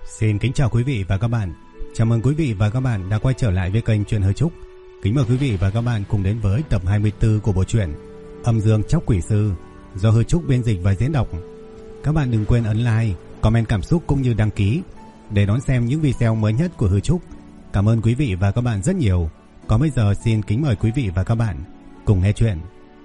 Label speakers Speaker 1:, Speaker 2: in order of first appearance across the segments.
Speaker 1: Xin kính chào quý vị và các bạn. Chào mừng quý vị và các bạn đã quay trở lại với kênh Truyện Hơi Trúc. Kính mời quý vị và các bạn cùng đến với tập 24 của bộ truyện Âm Dương Chóc Quỷ Sư do Hơi Trúc biên dịch và diễn đọc. Các bạn đừng quên ấn like, comment cảm xúc cũng như đăng ký để đón xem những video mới nhất của Hơi Trúc. Cảm ơn quý vị và các bạn rất nhiều. Còn bây giờ xin kính mời quý vị và các bạn cùng nghe chuyện.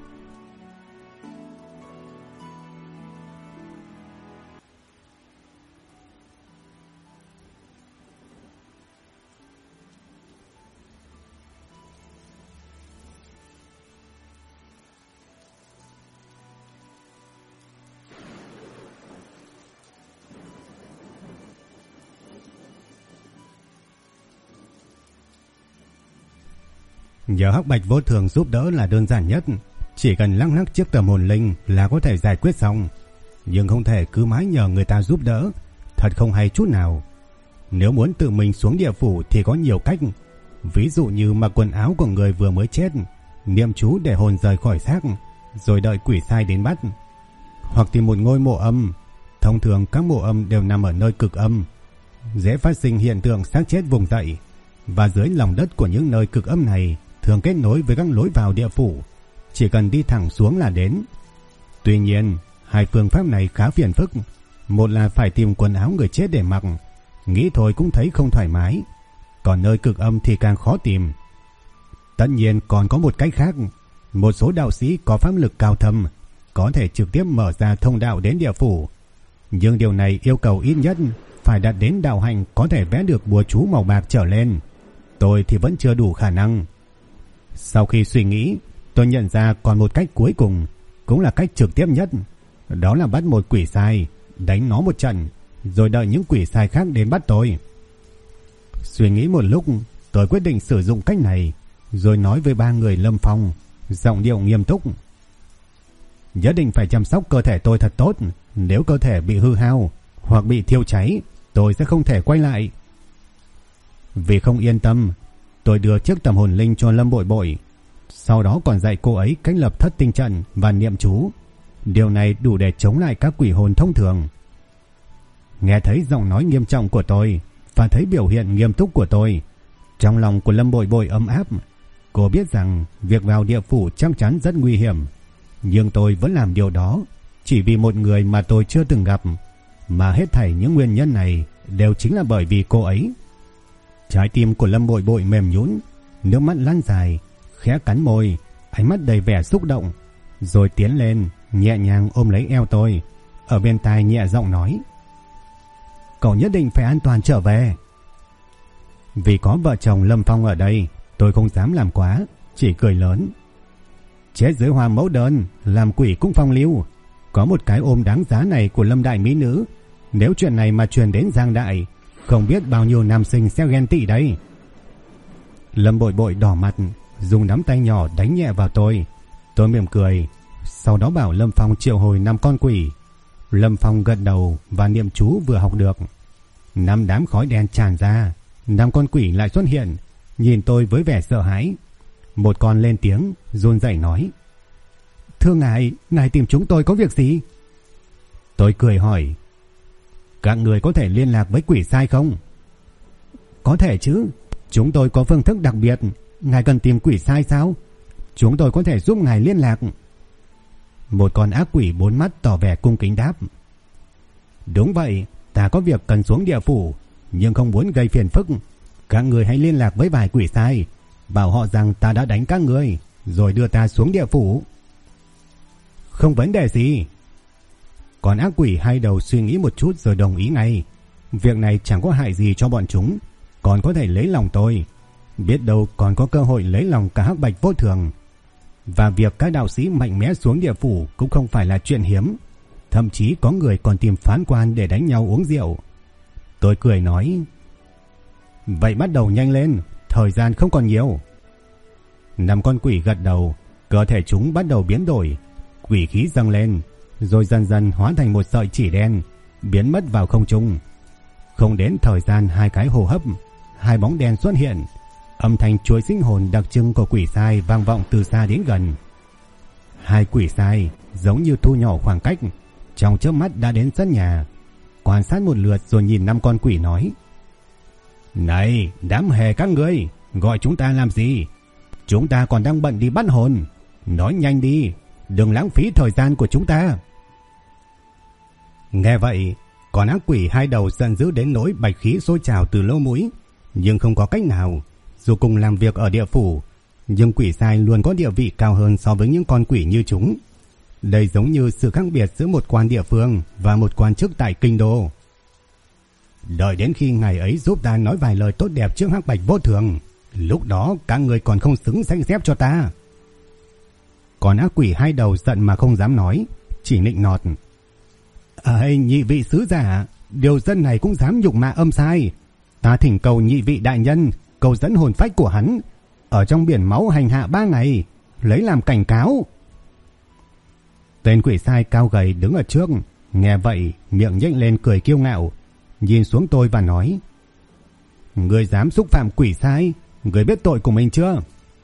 Speaker 1: Nhờ Hắc Bạch Vô Thường giúp đỡ là đơn giản nhất, chỉ cần lắc lắc chiếc tầm hồn linh là có thể giải quyết xong, nhưng không thể cứ mãi nhờ người ta giúp đỡ, thật không hay chút nào. Nếu muốn tự mình xuống địa phủ thì có nhiều cách, ví dụ như mặc quần áo của người vừa mới chết, niệm chú để hồn rời khỏi xác, rồi đợi quỷ sai đến bắt, hoặc tìm một ngôi mộ âm. Thông thường các mộ âm đều nằm ở nơi cực âm, dễ phát sinh hiện tượng xác chết vùng dậy, và dưới lòng đất của những nơi cực âm này thường kết nối với các lối vào địa phủ, chỉ cần đi thẳng xuống là đến. Tuy nhiên, hai phương pháp này khá phiền phức. Một là phải tìm quần áo người chết để mặc, nghĩ thôi cũng thấy không thoải mái, còn nơi cực âm thì càng khó tìm. Tất nhiên còn có một cách khác, một số đạo sĩ có pháp lực cao thâm có thể trực tiếp mở ra thông đạo đến địa phủ, nhưng điều này yêu cầu ít nhất phải đạt đến đạo hạnh có thể vẽ được bùa chú màu bạc trở lên. Tôi thì vẫn chưa đủ khả năng. Sau khi suy nghĩ, tôi nhận ra còn một cách cuối cùng, cũng là cách trực tiếp nhất, đó là bắt một quỷ sai, đánh nó một trận, rồi đợi những quỷ sai khác đến bắt tôi. Suy nghĩ một lúc, tôi quyết định sử dụng cách này, rồi nói với ba người Lâm Phong, giọng điệu nghiêm túc: nhất định phải chăm sóc cơ thể tôi thật tốt, nếu cơ thể bị hư hao hoặc bị thiêu cháy, tôi sẽ không thể quay lại. Vì không yên tâm, tôi đưa chiếc tầm hồn linh cho Lâm Bội Bội, sau đó còn dạy cô ấy cách lập thất tinh trận và niệm chú. Điều này đủ để chống lại các quỷ hồn thông thường. Nghe thấy giọng nói nghiêm trọng của tôi và thấy biểu hiện nghiêm túc của tôi, trong lòng của Lâm Bội Bội ấm áp. Cô biết rằng việc vào địa phủ chắc chắn rất nguy hiểm, nhưng tôi vẫn làm điều đó chỉ vì một người mà tôi chưa từng gặp, mà hết thảy những nguyên nhân này đều chính là bởi vì cô ấy. Trái tim của Lâm Bội Bội mềm nhũn, nước mắt lăn dài, khẽ cắn môi, ánh mắt đầy vẻ xúc động, rồi tiến lên, nhẹ nhàng ôm lấy eo tôi, ở bên tai nhẹ giọng nói: cậu nhất định phải an toàn trở về. Vì có vợ chồng Lâm Phong ở đây, tôi không dám làm quá, chỉ cười lớn: chết dưới hoa mẫu đơn, làm quỷ cũng phong lưu. Có một cái ôm đáng giá này của Lâm đại mỹ nữ, nếu chuyện này mà truyền đến Giang Đại, không biết bao nhiêu nam sinh sẽ ghen tị đấy. Lâm Bội Bội đỏ mặt, dùng nắm tay nhỏ đánh nhẹ vào tôi. Tôi mỉm cười, sau đó bảo Lâm Phong triệu hồi 5 con quỷ. Lâm Phong gật đầu và niệm chú vừa học được. 5 đám khói đen tràn ra, 5 con quỷ lại xuất hiện, nhìn tôi với vẻ sợ hãi. Một con lên tiếng, run rẩy nói: thưa ngài tìm chúng tôi có việc gì? Tôi cười hỏi: các người có thể liên lạc với quỷ sai không? Có thể chứ, chúng tôi có phương thức đặc biệt. Ngài cần tìm quỷ sai sao? Chúng tôi có thể giúp ngài liên lạc. Một con ác quỷ 4 mắt tỏ vẻ cung kính đáp: đúng vậy, ta có việc cần xuống địa phủ, nhưng không muốn gây phiền phức. Các người hãy liên lạc với vài quỷ sai, bảo họ rằng ta đã đánh các người, rồi đưa ta xuống địa phủ. Không vấn đề gì. Còn ác quỷ hai đầu suy nghĩ một chút rồi đồng ý ngay. Việc này chẳng có hại gì cho bọn chúng, còn có thể lấy lòng tôi, biết đâu còn có cơ hội lấy lòng cả Hắc Bạch Vô Thường. Và việc các đạo sĩ mạnh mẽ xuống địa phủ cũng không phải là chuyện hiếm, thậm chí có người còn tìm phán quan để đánh nhau uống rượu. Tôi cười nói: vậy bắt đầu nhanh lên, thời gian không còn nhiều. 5 con quỷ gật đầu, cơ thể chúng bắt đầu biến đổi, quỷ khí dâng lên, rồi dần dần hóa thành một sợi chỉ đen, biến mất vào không trung. Không đến thời gian 2 cái hô hấp, 2 bóng đen xuất hiện. Âm thanh chuỗi sinh hồn đặc trưng của quỷ sai vang vọng từ xa đến gần. 2 quỷ sai giống như thu nhỏ khoảng cách, trong chớp mắt đã đến sân nhà. quan sát một lượt rồi nhìn 5 con quỷ nói: "Này, đám hề các ngươi, gọi chúng ta làm gì? Chúng ta còn đang bận đi bắt hồn. Nói nhanh đi, đừng lãng phí thời gian của chúng ta." Nghe vậy, con ác quỷ 2 đầu giận dữ đến nỗi bạch khí sôi trào từ lỗ mũi, nhưng không có cách nào. Dù cùng làm việc ở địa phủ, nhưng quỷ sai luôn có địa vị cao hơn so với những con quỷ như chúng. Đây giống như sự khác biệt giữa một quan địa phương và một quan chức tại kinh đô. Đợi đến khi ngài ấy giúp ta nói vài lời tốt đẹp trước Hắc Bạch Vô Thường, lúc đó các người còn không xứng xanh xếp cho ta. Còn ác quỷ 2 đầu giận mà không dám nói, chỉ nịnh nọt: Nhị vị sứ giả, điều dân này cũng dám nhục mạ âm sai. Ta thỉnh cầu nhị vị đại nhân cầu dẫn hồn phách của hắn ở trong biển máu hành hạ 3 ngày, lấy làm cảnh cáo. Tên quỷ sai cao gầy đứng ở trước, nghe vậy miệng nhếch lên cười kiêu ngạo, nhìn xuống tôi và nói: Người dám xúc phạm quỷ sai, người biết tội của mình chưa?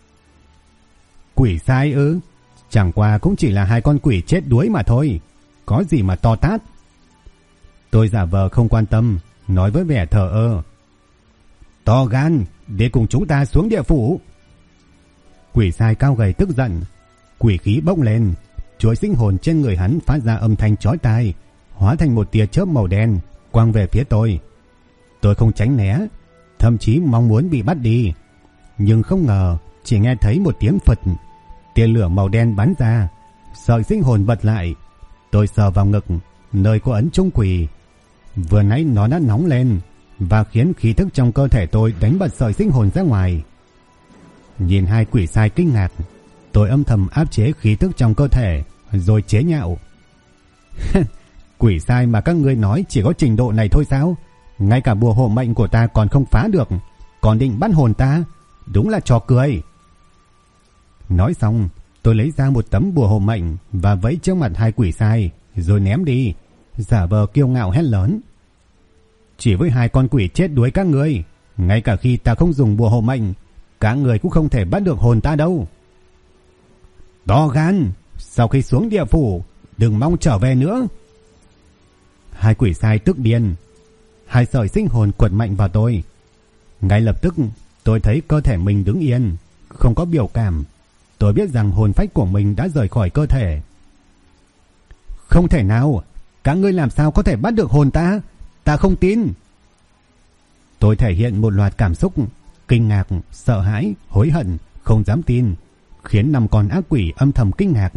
Speaker 1: Quỷ sai ư? Chẳng qua cũng chỉ là 2 con quỷ chết đuối mà thôi, có gì mà to tát. Tôi giả vờ không quan tâm, nói với vẻ thờ ơ: To gan, để cùng chúng ta xuống địa phủ. Quỷ sai cao gầy tức giận, quỷ khí bốc lên, chuỗi sinh hồn trên người hắn phát ra âm thanh chói tai, hóa thành một tia chớp màu đen quăng về phía tôi. Tôi không tránh né, thậm chí mong muốn bị bắt đi, nhưng không ngờ chỉ nghe thấy một tiếng phật, tia lửa màu đen bắn ra, sợi sinh hồn bật lại. Tôi sờ vào ngực, nơi có ấn trung quỷ. Vừa nãy nó đã nóng lên và khiến khí thức trong cơ thể tôi đánh bật sợi sinh hồn ra ngoài. Nhìn 2 quỷ sai kinh ngạc, tôi âm thầm áp chế khí tức trong cơ thể, rồi chế nhạo: Quỷ sai mà các ngươi nói chỉ có trình độ này thôi sao? Ngay cả bùa hộ mệnh của ta còn không phá được, còn định bắt hồn ta? Đúng là trò cười. Nói xong, tôi lấy ra một tấm bùa hộ mệnh và vẫy trước mặt 2 quỷ sai, rồi ném đi, giả vờ kiêu ngạo hét lớn: Chỉ với 2 con quỷ chết đuối các ngươi, ngay cả khi ta không dùng bùa hộ mệnh, các người cũng không thể bắt được hồn ta đâu. To gan, sau khi xuống địa phủ đừng mong trở về nữa. 2 quỷ sai tức điên, 2 sợi sinh hồn quật mạnh vào tôi. Ngay lập tức tôi thấy cơ thể mình đứng yên, không có biểu cảm. Tôi biết rằng hồn phách của mình đã rời khỏi cơ thể. Không thể nào, các ngươi làm sao có thể bắt được hồn ta? Ta không tin. Tôi thể hiện một loạt cảm xúc: kinh ngạc, sợ hãi, hối hận, không dám tin, khiến 5 con ác quỷ âm thầm kinh ngạc.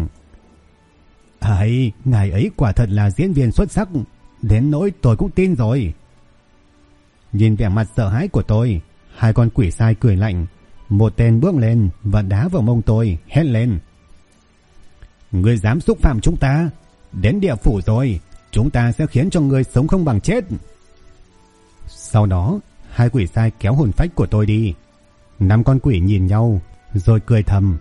Speaker 1: Ngài ấy quả thật là diễn viên xuất sắc, đến nỗi tôi cũng tin rồi. Nhìn vẻ mặt sợ hãi của tôi, 2 con quỷ sai cười lạnh. Một tên bước lên và đá vào mông tôi, hét lên: Ngươi dám xúc phạm chúng ta? Đến địa phủ rồi, chúng ta sẽ khiến cho ngươi sống không bằng chết. Sau đó 2 quỷ sai kéo hồn phách của tôi đi. 5 con quỷ nhìn nhau rồi cười thầm: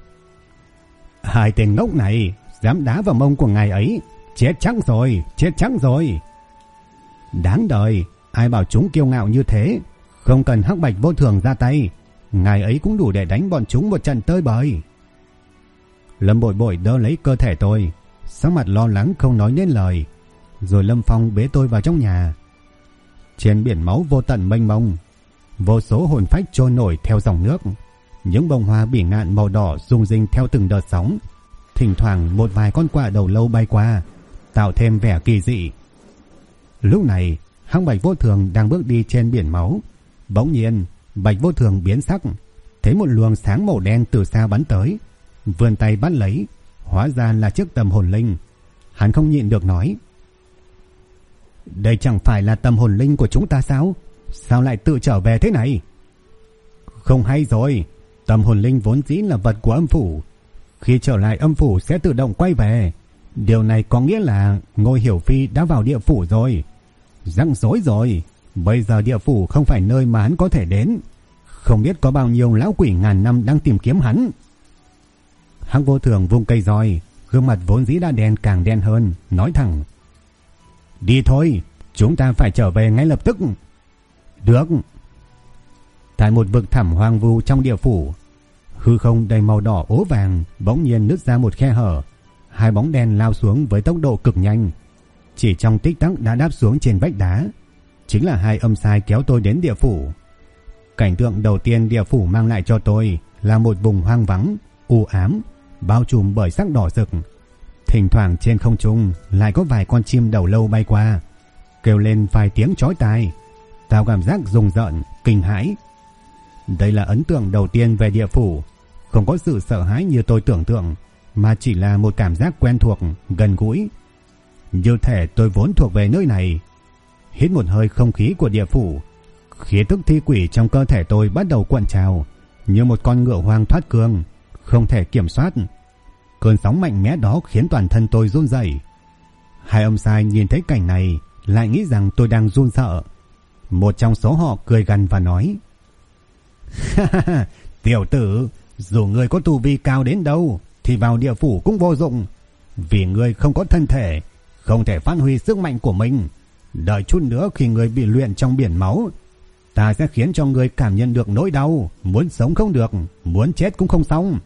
Speaker 1: 2 tên ngốc này dám đá vào mông của ngài ấy, chết chắc rồi, chết chắc rồi. Đáng đời, ai bảo chúng kiêu ngạo như thế. Không cần Hắc Bạch Vô Thường ra tay, ngài ấy cũng đủ để đánh bọn chúng một trận tơi bời. Lâm Bội Bội đỡ lấy cơ thể tôi, sắc mặt lo lắng không nói nên lời. Rồi Lâm Phong bế tôi vào trong nhà. Trên biển máu vô tận mênh mông, vô số hồn phách trôi nổi theo dòng nước. Những bông hoa bỉ ngạn màu đỏ rung rinh theo từng đợt sóng. Thỉnh thoảng một vài con quạ đầu lâu bay qua, tạo thêm vẻ kỳ dị. Lúc này Hắc Bạch Vô Thường đang bước đi trên biển máu. Bỗng nhiên Bạch Vô Thường biến sắc, thấy một luồng sáng màu đen từ xa bắn tới, vươn tay bắt lấy, hóa ra là chiếc tầm hồn linh. Hắn không nhịn được nói: Đây chẳng phải là tầm hồn linh của chúng ta sao? Sao lại tự trở về thế này? Không hay rồi, tầm hồn linh vốn dĩ là vật của âm phủ, khi trở lại âm phủ sẽ tự động quay về. Điều này có nghĩa là Ngôi Hiểu Phi đã vào địa phủ rồi. Rắc rối rồi, bây giờ địa phủ không phải nơi mà hắn có thể đến. Không biết có bao nhiêu lão quỷ ngàn năm đang tìm kiếm hắn. Hắc Vô Thường vung cây roi, gương mặt vốn dĩ đã đen càng đen hơn, nói thẳng: Đi thôi, chúng ta phải trở về ngay lập tức. Được. Tại một vực thẳm hoang vu trong địa phủ, hư không đầy màu đỏ ố vàng bỗng nhiên nứt ra một khe hở. 2 bóng đen lao xuống với tốc độ cực nhanh. chỉ trong tích tắc đã đáp xuống trên vách đá. Chính là hai âm sai kéo tôi đến địa phủ. Cảnh tượng đầu tiên địa phủ mang lại cho tôi là một vùng hoang vắng, u ám, bao trùm bởi sắc đỏ rực. Thỉnh thoảng trên không trung lại có vài con chim đầu lâu bay qua, kêu lên vài tiếng chói tai, tạo cảm giác rùng rợn, kinh hãi. Đây là ấn tượng đầu tiên về địa phủ, không có sự sợ hãi như tôi tưởng tượng, mà chỉ là một cảm giác quen thuộc, gần gũi. Như thể tôi vốn thuộc về nơi này. Hít một hơi không khí của địa phủ, khí tức thi quỷ trong cơ thể tôi bắt đầu cuộn trào, như một con ngựa hoang thoát cương, không thể kiểm soát. Cơn sóng mạnh mẽ đó khiến toàn thân tôi run rẩy. Hai ông sai nhìn thấy cảnh này lại nghĩ rằng tôi đang run sợ. Một trong số họ cười gằn và nói: "Tiểu tử, dù ngươi có tu vi cao đến đâu thì vào địa phủ cũng vô dụng, vì ngươi không có thân thể, không thể phát huy sức mạnh của mình. Đợi chút nữa khi ngươi bị luyện trong biển máu, ta sẽ khiến cho ngươi cảm nhận được nỗi đau, muốn sống không được, muốn chết cũng không xong."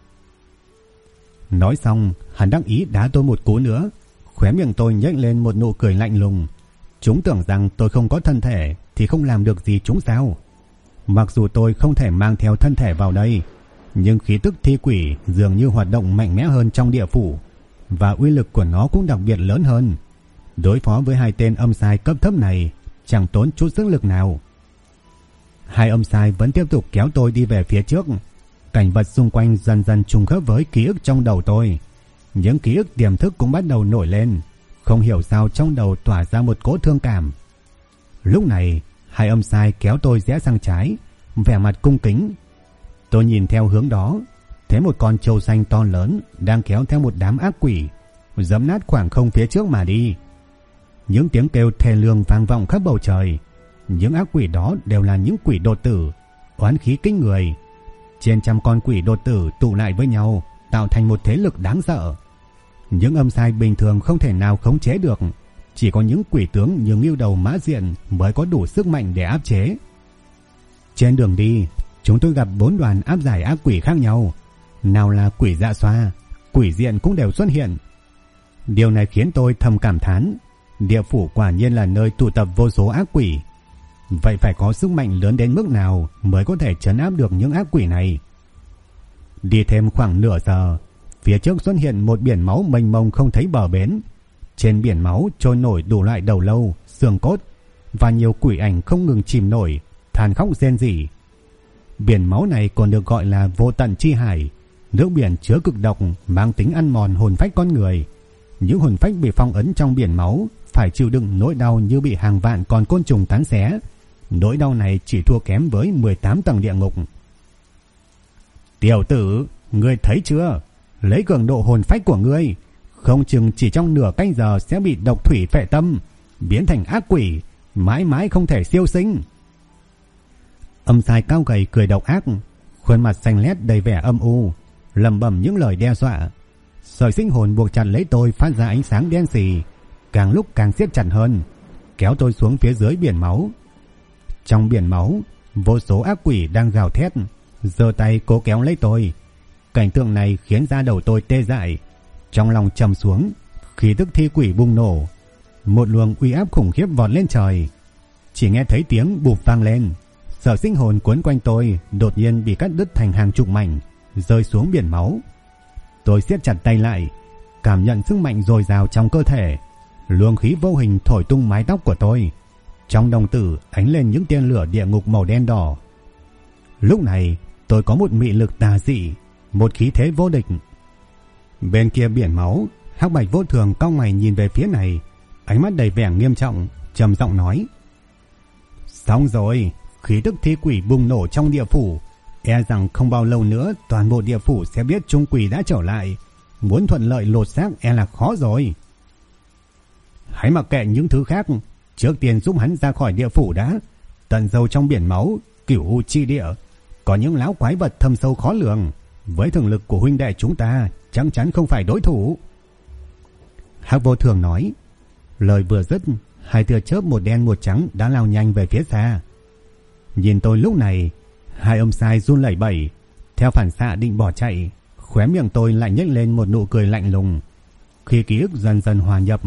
Speaker 1: Nói xong, hắn đắc ý đá tôi một cú nữa. Khóe miệng tôi nhếch lên một nụ cười lạnh lùng. Chúng tưởng rằng tôi không có thân thể thì không làm được gì chúng sao? Mặc dù tôi không thể mang theo thân thể vào đây, nhưng khí tức thi quỷ dường như hoạt động mạnh mẽ hơn trong địa phủ, và uy lực của nó cũng đặc biệt lớn hơn. Đối phó với hai tên âm sai cấp thấp này chẳng tốn chút sức lực nào. Hai âm sai vẫn tiếp tục kéo tôi đi về phía trước. Cảnh vật xung quanh dần dần trùng khớp với ký ức trong đầu tôi. Những ký ức tiềm thức cũng bắt đầu nổi lên. Không hiểu sao trong đầu tỏa ra một cỗ thương cảm. Lúc này, hai âm sai kéo tôi rẽ sang trái, vẻ mặt cung kính. Tôi nhìn theo hướng đó, thấy một con trâu xanh to lớn đang kéo theo một đám ác quỷ, giẫm nát khoảng không phía trước mà đi. Những tiếng kêu thê lương vang vọng khắp bầu trời. Những ác quỷ đó đều là những quỷ đột tử, oán khí kinh người. Trên trăm con quỷ đột tử tụ lại với nhau, tạo thành một thế lực đáng sợ. Những âm sai bình thường không thể nào khống chế được, chỉ có những quỷ tướng như Ngưu Đầu Mã Diện mới có đủ sức mạnh để áp chế. Trên đường đi, chúng tôi gặp 4 đoàn áp giải ác quỷ khác nhau. Nào là quỷ Dạ Xoa, quỷ Diện cũng đều xuất hiện. Điều này khiến tôi thầm cảm thán, địa phủ quả nhiên là nơi tụ tập vô số ác quỷ. Vậy phải có sức mạnh lớn đến mức nào mới có thể trấn áp được những ác quỷ này? Đi thêm khoảng nửa giờ, phía trước xuất hiện một biển máu mênh mông không thấy bờ bến. Trên biển máu trôi nổi đủ loại đầu lâu, xương cốt, và nhiều quỷ ảnh không ngừng chìm nổi, than khóc rên rỉ. Biển máu này còn được gọi là Vô Tận Chi Hải. Nước biển chứa cực độc, mang tính ăn mòn hồn phách con người. Những hồn phách bị phong ấn trong biển máu phải chịu đựng nỗi đau như bị hàng vạn con côn trùng cắn xé. Nỗi đau này chỉ thua kém với 18 tầng địa ngục. "Tiểu tử, ngươi thấy chưa? Lấy cường độ hồn phách của ngươi, không chừng chỉ trong nửa canh giờ sẽ bị độc thủy phệ tâm, biến thành ác quỷ, mãi mãi không thể siêu sinh." Âm sai cao gầy cười độc ác, khuôn mặt xanh lét đầy vẻ âm u, lẩm bẩm những lời đe dọa. Sợi sinh hồn buộc chặt lấy tôi phát ra ánh sáng đen sì, càng lúc càng siết chặt hơn, kéo tôi xuống phía dưới biển máu. Trong biển máu, vô số ác quỷ đang gào thét, giơ tay cố kéo lấy tôi. Cảnh tượng này khiến da đầu tôi tê dại, trong lòng trầm xuống, khí tức thi quỷ bùng nổ, một luồng uy áp khủng khiếp vọt lên trời. Chỉ nghe thấy tiếng bụp vang lên, sợi sinh hồn quấn quanh tôi đột nhiên bị cắt đứt thành hàng chục mảnh, rơi xuống biển máu. Tôi siết chặt tay lại, cảm nhận sức mạnh dồi dào trong cơ thể. Luồng khí vô hình thổi tung mái tóc của tôi. Trong đồng tử ánh lên những tia lửa địa ngục màu đen đỏ. Lúc này tôi có một mị lực tà dị, một khí thế vô địch. Bên kia biển máu, Hắc Bạch Vô Thường cau mày nhìn về phía này, ánh mắt đầy vẻ nghiêm trọng, trầm giọng nói: "Xong rồi, khí tức thi quỷ bùng nổ trong địa phủ, e rằng không bao lâu nữa toàn bộ địa phủ sẽ biết trung quỷ đã trở lại, muốn thuận lợi lột xác e là khó rồi." "Hãy mặc kệ những thứ khác, trước tiên giúp hắn ra khỏi địa phủ đã. Tận sâu trong biển máu, Cửu U Chi Địa, có những lão quái vật thâm sâu khó lường, với thực lực của huynh đệ chúng ta chắc chắn không phải đối thủ." Hắc Vô Thường nói. Lời vừa dứt, hai tia chớp một đen một trắng đã lao nhanh về phía xa. Nhìn tôi lúc này, hai âm sai run lẩy bẩy, theo phản xạ định bỏ chạy. Khóe miệng tôi lại nhếch lên một nụ cười lạnh lùng. Khi ký ức dần dần hòa nhập,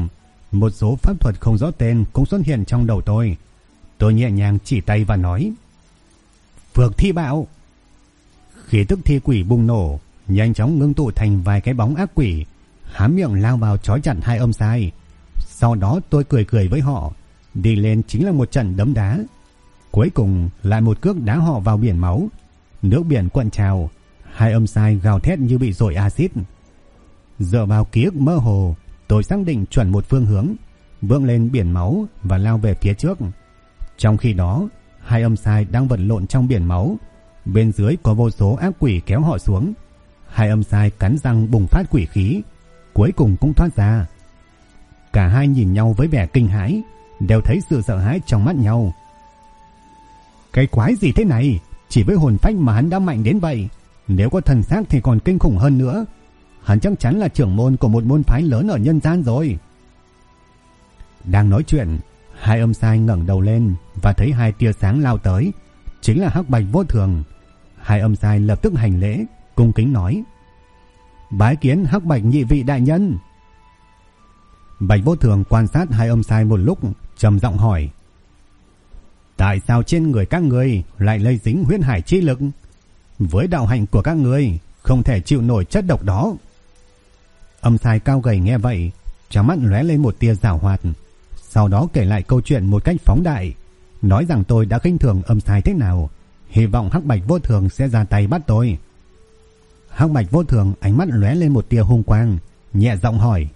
Speaker 1: một số pháp thuật không rõ tên cũng xuất hiện trong đầu tôi. Tôi nhẹ nhàng chỉ tay và nói: Phược thi bạo. Khí tức thi quỷ bùng nổ, nhanh chóng ngưng tụ thành vài cái bóng ác quỷ, há miệng lao vào trói chặt hai âm sai. Sau đó tôi cười cười với họ, đi lên chính là một trận đấm đá. Cuối cùng lại một cước đá họ vào biển máu. Nước biển cuộn trào, hai âm sai gào thét như bị dội axit. Dựa vào ký ức mơ hồ, tôi xác định chuẩn một phương hướng, vươn lên biển máu và lao về phía trước. Trong khi đó, hai âm sai đang vật lộn trong biển máu, bên dưới có vô số ác quỷ kéo họ xuống. Hai âm sai cắn răng bùng phát quỷ khí, cuối cùng cũng thoát ra. Cả hai nhìn nhau với vẻ kinh hãi, đều thấy sự sợ hãi trong mắt nhau. Cái quái gì thế này? Chỉ với hồn phách mà hắn đã mạnh đến vậy, nếu có thần xác thì còn kinh khủng hơn nữa. Hắn chắc chắn là trưởng môn của một môn phái lớn ở nhân gian rồi. Đang nói chuyện, hai âm sai ngẩng đầu lên và thấy hai tia sáng lao tới, chính là Hắc Bạch Vô Thường. Hai âm sai lập tức hành lễ, cung kính nói: Bái kiến Hắc Bạch nhị vị đại nhân. Bạch Vô Thường quan sát hai âm sai một lúc, trầm giọng hỏi: Tại sao trên người các ngươi lại lây dính huyết hải chi lực? Với đạo hạnh của các ngươi không thể chịu nổi chất độc đó. Âm sai cao gầy nghe vậy, trong mắt lóe lên một tia giảo hoạt, sau đó kể lại câu chuyện một cách phóng đại, nói rằng tôi đã khinh thường âm sai thế nào, hy vọng Hắc Bạch Vô Thường sẽ ra tay bắt tôi. Hắc Bạch Vô Thường ánh mắt lóe lên một tia hung quang, nhẹ giọng hỏi: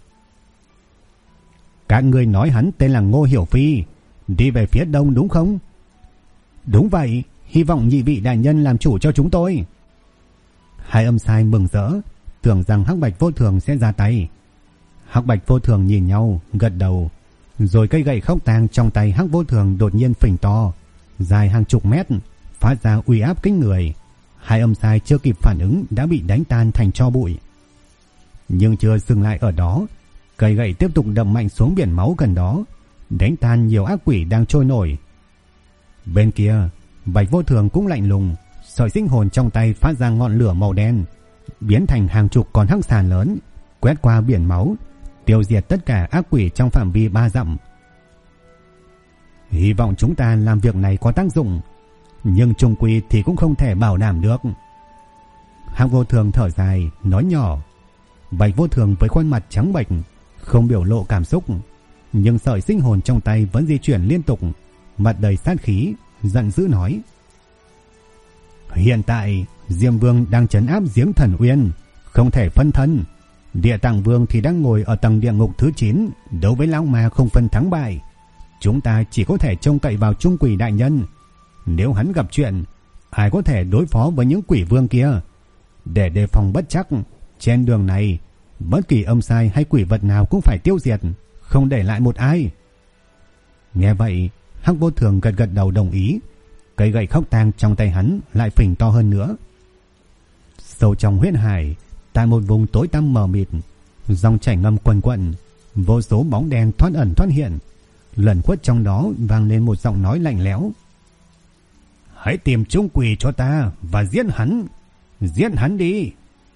Speaker 1: Các ngươi nói hắn tên là Ngô Hiểu Phi, đi về phía đông đúng không? Đúng vậy, hy vọng nhị vị đại nhân làm chủ cho chúng tôi. Hai âm sai mừng rỡ, tưởng rằng Hắc Bạch Vô Thường sẽ ra tay. Hắc Bạch Vô Thường nhìn nhau, gật đầu, rồi cây gậy khốc tang trong tay Hắc Vô Thường đột nhiên phình to, dài hàng chục mét, phát ra uy áp kinh người. Hai âm sai chưa kịp phản ứng đã bị đánh tan thành tro bụi. Nhưng chưa dừng lại ở đó, cây gậy tiếp tục đập mạnh xuống biển máu gần đó, đánh tan nhiều ác quỷ đang trôi nổi. Bên kia, Bạch Vô Thường cũng lạnh lùng, sợi sinh hồn trong tay phát ra ngọn lửa màu đen, biến thành hàng chục con hắc xà lớn, quét qua biển máu, tiêu diệt tất cả ác quỷ trong phạm vi 3 dặm. Hy vọng chúng ta làm việc này có tác dụng, nhưng chung quy thì cũng không thể bảo đảm được. Hắc Vô Thường thở dài, nói nhỏ. Bạch Vô Thường với khuôn mặt trắng bệch, không biểu lộ cảm xúc, nhưng sợi sinh hồn trong tay vẫn di chuyển liên tục, mặt đầy sát khí, giận dữ nói: Hiện tại Diêm Vương đang trấn áp Giếng Thần Uyên, không thể phân thân. Địa Tạng Vương thì đang ngồi ở tầng địa ngục thứ 9, đấu với lão ma không phân thắng bại. Chúng ta chỉ có thể trông cậy vào Trung Quỷ đại nhân. Nếu hắn gặp chuyện, ai có thể đối phó với những quỷ vương kia? Để đề phòng bất trắc, trên đường này bất kỳ âm sai hay quỷ vật nào cũng phải tiêu diệt, không để lại một ai. Nghe vậy, Hắc Vô Thường gật gật đầu đồng ý. Cây gậy khốc tang trong tay hắn lại phình to hơn nữa. Sâu trong huyết hải, tại một vùng tối tăm mờ mịt, dòng chảy ngầm quần quận, vô số bóng đen thoát ẩn thoát hiện. Lẩn khuất trong đó vang lên một giọng nói lạnh lẽo: Hãy tìm Trung Quỷ cho ta và giết hắn đi.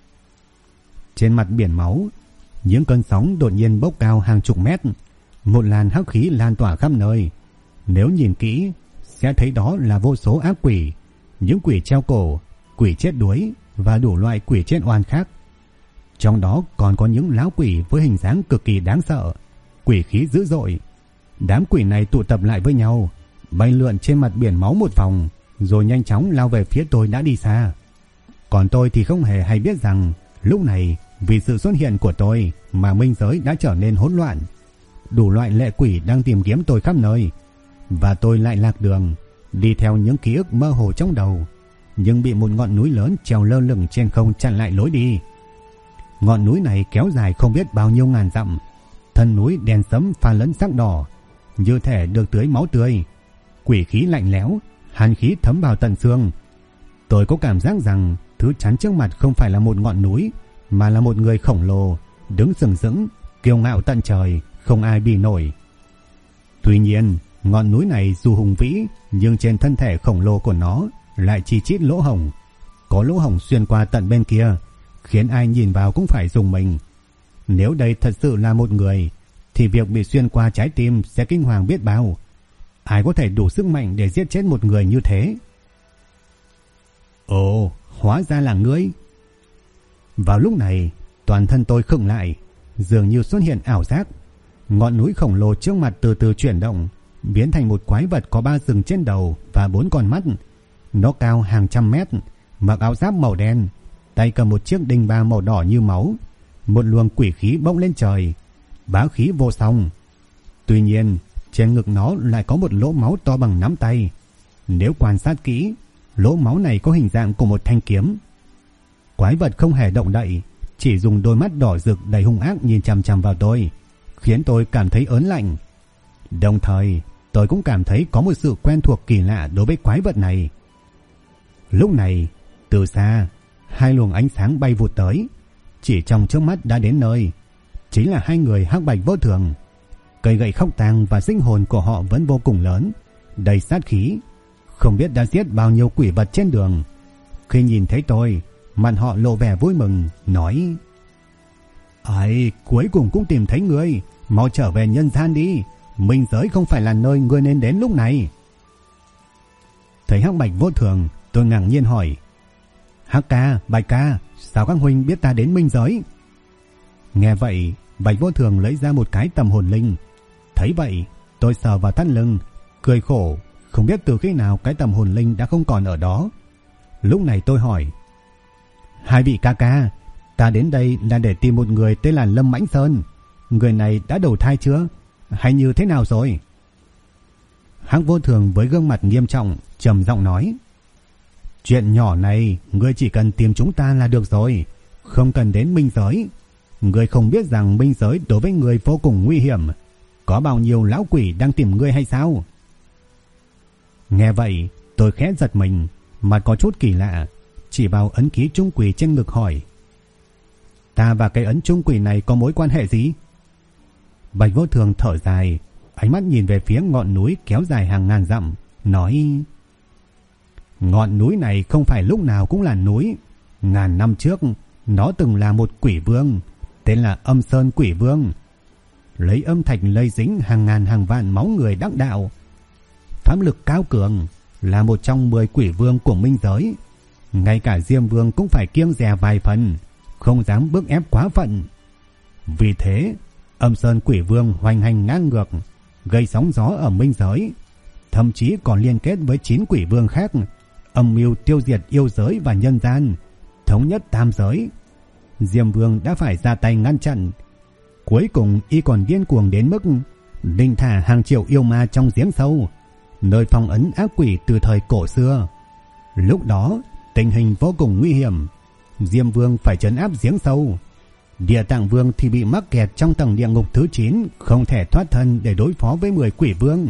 Speaker 1: Trên mặt biển máu, những cơn sóng đột nhiên bốc cao hàng chục mét, một làn hắc khí lan tỏa khắp nơi. Nếu nhìn kỹ sẽ thấy đó là vô số ác quỷ, những quỷ treo cổ, quỷ chết đuối và đủ loại quỷ chết oan khác. Trong đó còn có những lão quỷ với hình dáng cực kỳ đáng sợ, quỷ khí dữ dội. Đám quỷ này tụ tập lại với nhau, bay lượn trên mặt biển máu một vòng, rồi nhanh chóng lao về phía tôi đã đi xa. Còn tôi thì không hề hay biết rằng lúc này vì sự xuất hiện của tôi mà minh giới đã trở nên hỗn loạn. Đủ loại lệ quỷ đang tìm kiếm tôi khắp nơi, và tôi lại lạc đường, đi theo những ký ức mơ hồ trong đầu, nhưng bị một ngọn núi lớn treo lơ lửng trên không chặn lại lối đi. Ngọn núi này kéo dài không biết bao nhiêu ngàn dặm, thân núi đen sẫm pha lẫn sắc đỏ, như thể được tưới máu tươi. Quỷ khí lạnh lẽo, hàn khí thấm vào tận xương. Tôi có cảm giác rằng thứ chắn trước mặt không phải là một ngọn núi, mà là một người khổng lồ, đứng sừng sững, kiêu ngạo tận trời, không ai bì nổi. Tuy nhiên, ngọn núi này dù hùng vĩ, nhưng trên thân thể khổng lồ của nó lại chi chít lỗ hổng. Có lỗ hổng xuyên qua tận bên kia, khiến ai nhìn vào cũng phải rùng mình. Nếu đây thật sự là một người, thì việc bị xuyên qua trái tim sẽ kinh hoàng biết bao. Ai có thể đủ sức mạnh để giết chết một người như thế? Ồ, hóa ra là ngươi. Vào lúc này, toàn thân tôi khựng lại, dường như xuất hiện ảo giác. Ngọn núi khổng lồ trước mặt từ từ chuyển động, biến thành một quái vật có 3 sừng trên đầu và 4 con mắt. Nó cao hàng trăm mét, mặc áo giáp màu đen, tay cầm một chiếc đinh ba màu đỏ như máu. Một luồng quỷ khí bốc lên trời, bá khí vô song. Tuy nhiên, trên ngực nó lại có một lỗ máu to bằng nắm tay. Nếu quan sát kỹ, lỗ máu này có hình dạng của một thanh kiếm. Quái vật không hề động đậy, chỉ dùng đôi mắt đỏ rực đầy hung ác nhìn chằm chằm vào tôi, khiến tôi cảm thấy ớn lạnh. Đồng thời, tôi cũng cảm thấy có một sự quen thuộc kỳ lạ đối với quái vật này. Lúc này, từ xa, 2 luồng ánh sáng bay vụt tới, chỉ trong chớp mắt đã đến nơi. Chính là 2 người hắc bạch vô thường. Cây gậy khóc tang và sinh hồn của họ vẫn vô cùng lớn, đầy sát khí, không biết đã giết bao nhiêu quỷ vật trên đường. Khi nhìn thấy tôi, mặt họ lộ vẻ vui mừng, nói: "Ấy, cuối cùng cũng tìm thấy ngươi, mau trở về nhân gian đi, minh giới không phải là nơi ngươi nên đến lúc này." Thấy hắc bạch vô thường, tôi ngạc nhiên hỏi: "Hắc ca, bạch ca, sao các huynh biết ta đến minh giới?" Nghe vậy, bạch vô thường lấy ra một cái tầm hồn linh. Thấy vậy, tôi sờ vào thắt lưng, cười khổ, không biết từ khi nào cái tầm hồn linh đã không còn ở đó. Lúc này tôi hỏi: "Hai vị ca ca, ta đến đây là để tìm một người tên là Lâm Mãnh Sơn. Người này đã đầu thai chưa? Hay như thế nào rồi?" Hắc vô thường với gương mặt nghiêm trọng, trầm giọng nói: "Chuyện nhỏ này, ngươi chỉ cần tìm chúng ta là được rồi, không cần đến minh giới. Ngươi không biết rằng minh giới đối với ngươi vô cùng nguy hiểm, có bao nhiêu lão quỷ đang tìm ngươi hay sao?" Nghe vậy, tôi khẽ giật mình, mặt có chút kỳ lạ, chỉ vào ấn ký trung quỷ trên ngực hỏi: "Ta và cái ấn trung quỷ này có mối quan hệ gì?" Bạch vô thường thở dài, ánh mắt nhìn về phía ngọn núi kéo dài hàng ngàn dặm, nói: "Ngọn núi này không phải lúc nào cũng là núi. Ngàn năm trước, nó từng là một quỷ vương, tên là Âm Sơn Quỷ Vương, lấy âm thạch lây dính hàng ngàn hàng vạn máu người đắc đạo. Pháp lực cao cường, là một trong 10 quỷ vương của minh giới. Ngay cả Diêm Vương cũng phải kiêng dè vài phần, không dám bức ép quá phận. Vì thế, Âm Sơn Quỷ Vương hoành hành ngang ngược, gây sóng gió ở minh giới, thậm chí còn liên kết với 9 quỷ vương khác, âm mưu tiêu diệt yêu giới và nhân gian, thống nhất tam giới. Diêm Vương đã phải ra tay ngăn chặn. Cuối cùng y còn điên cuồng đến mức định thả hàng triệu yêu ma trong giếng sâu, nơi phong ấn ác quỷ từ thời cổ xưa. Lúc đó tình hình vô cùng nguy hiểm. Diêm Vương phải trấn áp giếng sâu, Địa Tạng Vương thì bị mắc kẹt trong tầng địa ngục thứ 9, không thể thoát thân để đối phó với 10 quỷ vương."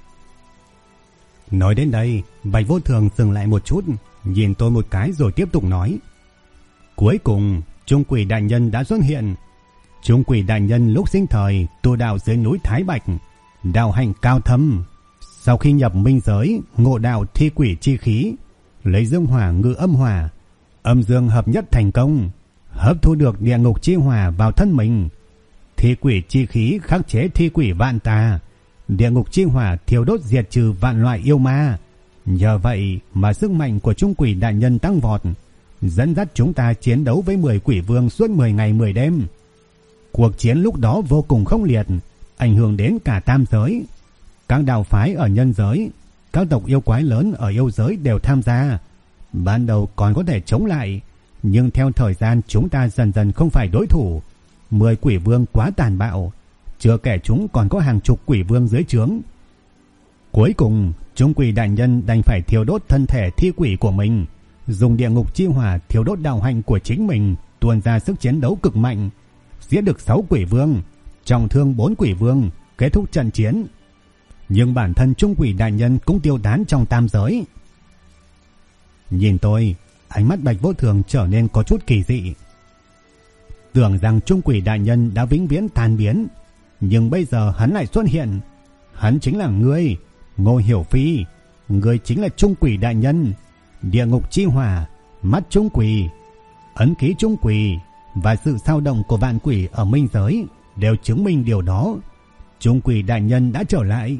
Speaker 1: Nói đến đây, Bạch vô thường dừng lại một chút, nhìn tôi một cái rồi tiếp tục nói: "Cuối cùng Trung Quỷ Đại Nhân đã xuất hiện. Trung Quỷ Đại Nhân lúc sinh thời tu đạo dưới núi Thái Bạch, đạo hạnh cao thâm. Sau khi nhập minh giới, ngộ đạo thi quỷ chi khí, lấy dương hỏa ngự âm hỏa, âm dương hợp nhất thành công, hấp thu được địa ngục chi hỏa vào thân mình. Thi quỷ chi khí khắc chế thi quỷ vạn tà, địa ngục chi hỏa thiêu đốt diệt trừ vạn loại yêu ma. Nhờ vậy mà sức mạnh của Trung Quỷ Đại Nhân tăng vọt, dẫn dắt chúng ta chiến đấu với 10 quỷ vương suốt 10 ngày 10 đêm. Cuộc chiến lúc đó vô cùng khốc liệt, ảnh hưởng đến cả tam giới. Các đạo phái ở nhân giới, các tộc yêu quái lớn ở yêu giới đều tham gia. Ban đầu còn có thể chống lại, nhưng theo thời gian chúng ta dần dần không phải đối thủ. 10 quỷ vương quá tàn bạo, chưa kể chúng còn có hàng chục quỷ vương dưới trướng. Cuối cùng, Trung Quỷ Đại Nhân đành phải thiêu đốt thân thể thi quỷ của mình, dùng địa ngục chi hỏa thiêu đốt đạo hạnh của chính mình, tuôn ra sức chiến đấu cực mạnh, giết được 6 quỷ vương, trọng thương 4 quỷ vương, kết thúc trận chiến. Nhưng bản thân Trung Quỷ Đại Nhân cũng tiêu tán trong tam giới." Nhìn tôi, ánh mắt Bạch vô thường trở nên có chút kỳ dị. Tưởng rằng Trung Quỷ Đại Nhân đã vĩnh viễn tan biến, nhưng bây giờ hắn lại xuất hiện. Hắn chính là ngươi, Ngô Hiểu Phi. Ngươi chính là Trung Quỷ Đại Nhân. Địa ngục chi hỏa, mắt Trung Quỷ, ấn ký Trung Quỷ và sự sao động của vạn quỷ ở minh giới đều chứng minh điều đó. Trung quỷ đại nhân đã trở lại.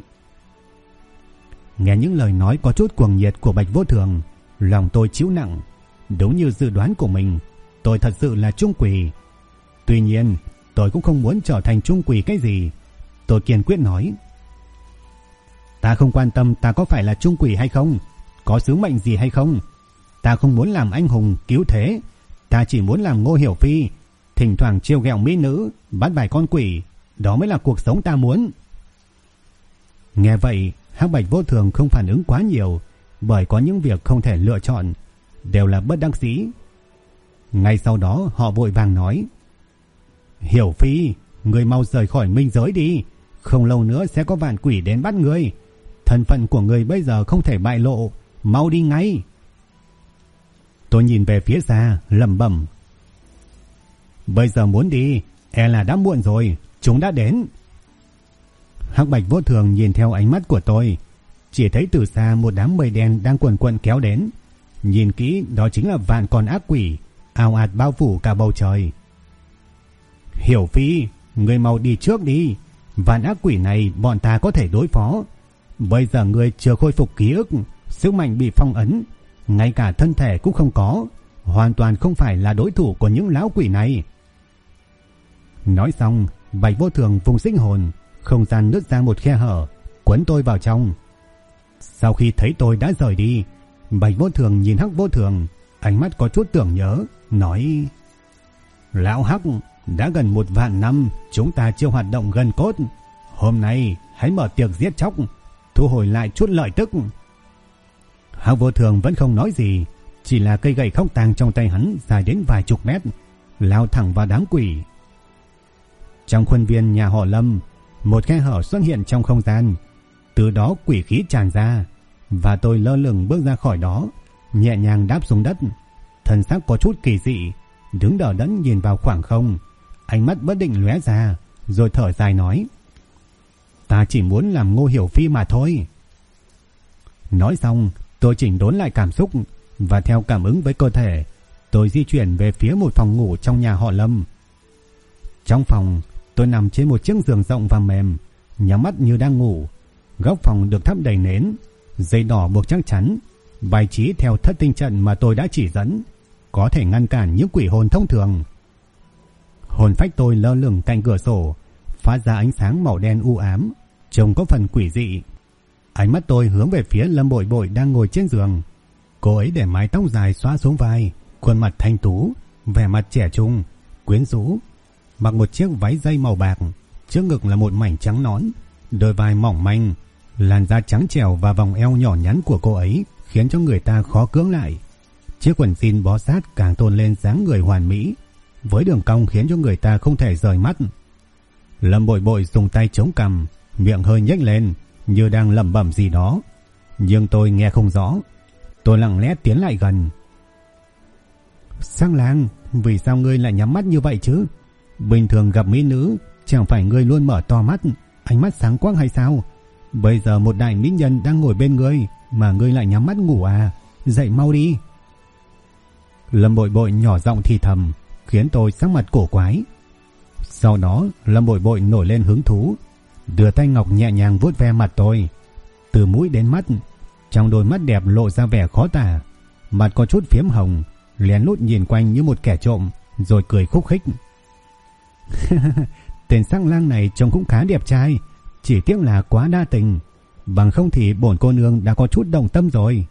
Speaker 1: Nghe những lời nói có chút cuồng nhiệt của Bạch Vô Thường, lòng tôi chịu nặng. Đúng như dự đoán của mình, tôi thật sự là trung quỷ. Tuy nhiên, tôi cũng không muốn trở thành trung quỷ cái gì. Tôi kiên quyết nói: ta không quan tâm ta có phải là trung quỷ hay không, có sứ mệnh gì hay không. Ta không muốn làm anh hùng cứu thế. Ta chỉ muốn làm Ngô Hiểu Phi, thỉnh thoảng trêu ghẹo mỹ nữ, bắt bài con quỷ. Đó mới là cuộc sống ta muốn. Nghe vậy, Hắc Bạch Vô Thường không phản ứng quá nhiều, bởi có những việc không thể lựa chọn, đều là bất đắc dĩ. Ngay sau đó họ vội vàng nói: Hiểu Phi, người mau rời khỏi minh giới đi, không lâu nữa sẽ có vạn quỷ đến bắt người. Thân phận của người bây giờ không thể bại lộ, mau đi ngay. Tôi nhìn về phía xa, lẩm bẩm: bây giờ muốn đi, e là đã muộn rồi, chúng đã đến. Hắc Bạch Vô Thường nhìn theo ánh mắt của tôi, chỉ thấy từ xa một đám mây đen đang quần quần kéo đến. Nhìn kỹ, đó chính là vạn con ác quỷ ào ạt bao phủ cả bầu trời. Hiểu Phi, người mau đi trước đi, vạn ác quỷ này bọn ta có thể đối phó. Bây giờ người chưa khôi phục ký ức, sức mạnh bị phong ấn, ngay cả thân thể cũng không có, hoàn toàn không phải là đối thủ của những lão quỷ này. Nói xong, Bạch Vô Thường vùng sinh hồn, không gian nứt ra một khe hở, cuốn tôi vào trong. Sau khi thấy tôi đã rời đi, Bạch Vô Thường nhìn Hắc Vô Thường, ánh mắt có chút tưởng nhớ, nói: lão Hắc, đã gần 1 vạn năm chúng ta chưa hoạt động gần cốt, hôm nay hãy mở tiệc giết chóc, thu hồi lại chút lợi tức. Hắc Vô Thường vẫn không nói gì, chỉ là cây gậy khóc tang trong tay hắn dài đến vài chục mét, lao thẳng vào đám quỷ. Trong khuôn viên nhà họ Lâm, một khe hở xuất hiện trong không gian, từ đó quỷ khí tràn ra, và tôi lơ lửng bước ra khỏi đó, nhẹ nhàng đáp xuống đất, thần sắc có chút kỳ dị, đứng đờ đẫn nhìn vào khoảng không, ánh mắt bất định lóe ra, rồi thở dài nói: ta chỉ muốn làm Ngô Hiểu Phi mà thôi. Nói xong, tôi chỉnh đốn lại cảm xúc, và theo cảm ứng với cơ thể, tôi di chuyển về phía một phòng ngủ trong nhà họ Lâm. Trong phòng, tôi nằm trên một chiếc giường rộng và mềm, nhắm mắt như đang ngủ. Góc phòng được thắp đầy nến, dây đỏ buộc chắc chắn, bài trí theo thất tinh trận mà tôi đã chỉ dẫn, có thể ngăn cản những quỷ hồn thông thường. Hồn phách tôi lơ lửng cạnh cửa sổ, phát ra ánh sáng màu đen u ám, trông có phần quỷ dị. Ánh mắt tôi hướng về phía Lâm Bội Bội đang ngồi trên giường. Cô ấy để mái tóc dài xõa xuống vai, khuôn mặt thanh tú, vẻ mặt trẻ trung, quyến rũ, mặc một chiếc váy dây màu bạc, trước ngực là một mảnh trắng nõn, đôi vai mỏng manh, làn da trắng trẻo và vòng eo nhỏ nhắn của cô ấy khiến cho người ta khó cưỡng lại. Chiếc quần jean bó sát càng tôn lên dáng người hoàn mỹ, với đường cong khiến cho người ta không thể rời mắt. Lâm Bội Bội dùng tay chống cằm, miệng hơi nhếch lên như đang lẩm bẩm gì đó, nhưng tôi nghe không rõ. Tôi lặng lẽ tiến lại gần. Sang Lang, vì sao ngươi lại nhắm mắt như vậy chứ? Bình thường gặp mỹ nữ, chẳng phải ngươi luôn mở to mắt, ánh mắt sáng quắc hay sao? Bây giờ một đại mỹ nhân đang ngồi bên ngươi mà ngươi lại nhắm mắt ngủ à? Dậy mau đi. Lâm Bội Bội nhỏ giọng thì thầm, khiến tôi sắc mặt cổ quái. Sau đó Lâm Bội Bội nổi lên hứng thú, đưa tay ngọc nhẹ nhàng vuốt ve mặt tôi, từ mũi đến mắt. Trong đôi mắt đẹp lộ ra vẻ khó tả, mặt có chút phiếm hồng, lén lút nhìn quanh như một kẻ trộm, rồi cười khúc khích. Tên Sang Lang này trông cũng khá đẹp trai, chỉ tiếc là quá đa tình, bằng không thì bổn cô nương đã có chút động tâm rồi.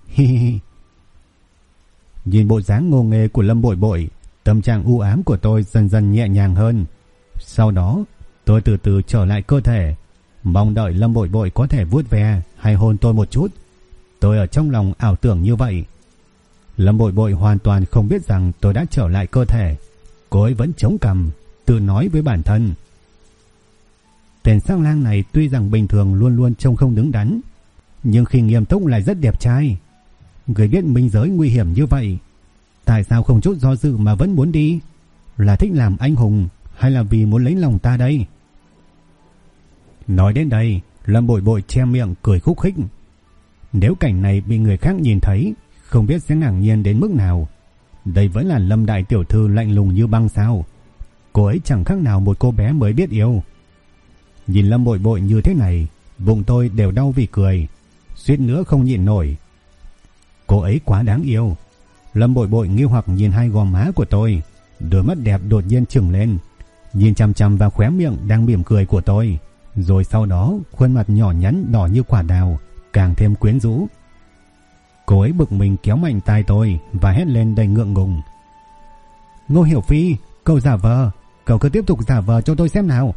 Speaker 1: Nhìn bộ dáng ngô nghê của Lâm Bội Bội, tâm trạng u ám của tôi dần dần nhẹ nhàng hơn. Sau đó tôi từ từ trở lại cơ thể, mong đợi Lâm Bội Bội có thể vuốt ve hay hôn tôi một chút. Tôi ở trong lòng ảo tưởng như vậy. Lâm Bội Bội hoàn toàn không biết rằng tôi đã trở lại cơ thể. Cô ấy vẫn chống cằm, tự nói với bản thân: tên Sang Lang này tuy rằng bình thường luôn luôn trông không đứng đắn, nhưng khi nghiêm túc lại rất đẹp trai. Người biết minh giới nguy hiểm như vậy, tại sao không chút do dự mà vẫn muốn đi? Là thích làm anh hùng hay là vì muốn lấy lòng ta đây? Nói đến đây, Lâm Bội Bội che miệng cười khúc khích. Nếu cảnh này bị người khác nhìn thấy, không biết sẽ ngạc nhiên đến mức nào. Đây vẫn là Lâm đại tiểu thư lạnh lùng như băng sao? Cô ấy chẳng khác nào một cô bé mới biết yêu. Nhìn Lâm Bội Bội như thế này, bụng tôi đều đau vì cười, suýt nữa không nhịn nổi. Cô ấy quá đáng yêu. Lâm Bội Bội nghi hoặc nhìn hai gò má của tôi, đôi mắt đẹp đột nhiên trừng lên, nhìn chằm chằm vào khóe miệng đang mỉm cười của tôi, rồi sau đó khuôn mặt nhỏ nhắn đỏ như quả đào càng thêm quyến rũ. Cô ấy bực mình kéo mạnh tai tôi và hét lên đầy ngượng ngùng. Ngô Hiểu Phi, cậu giả vờ, cậu cứ tiếp tục giả vờ cho tôi xem nào.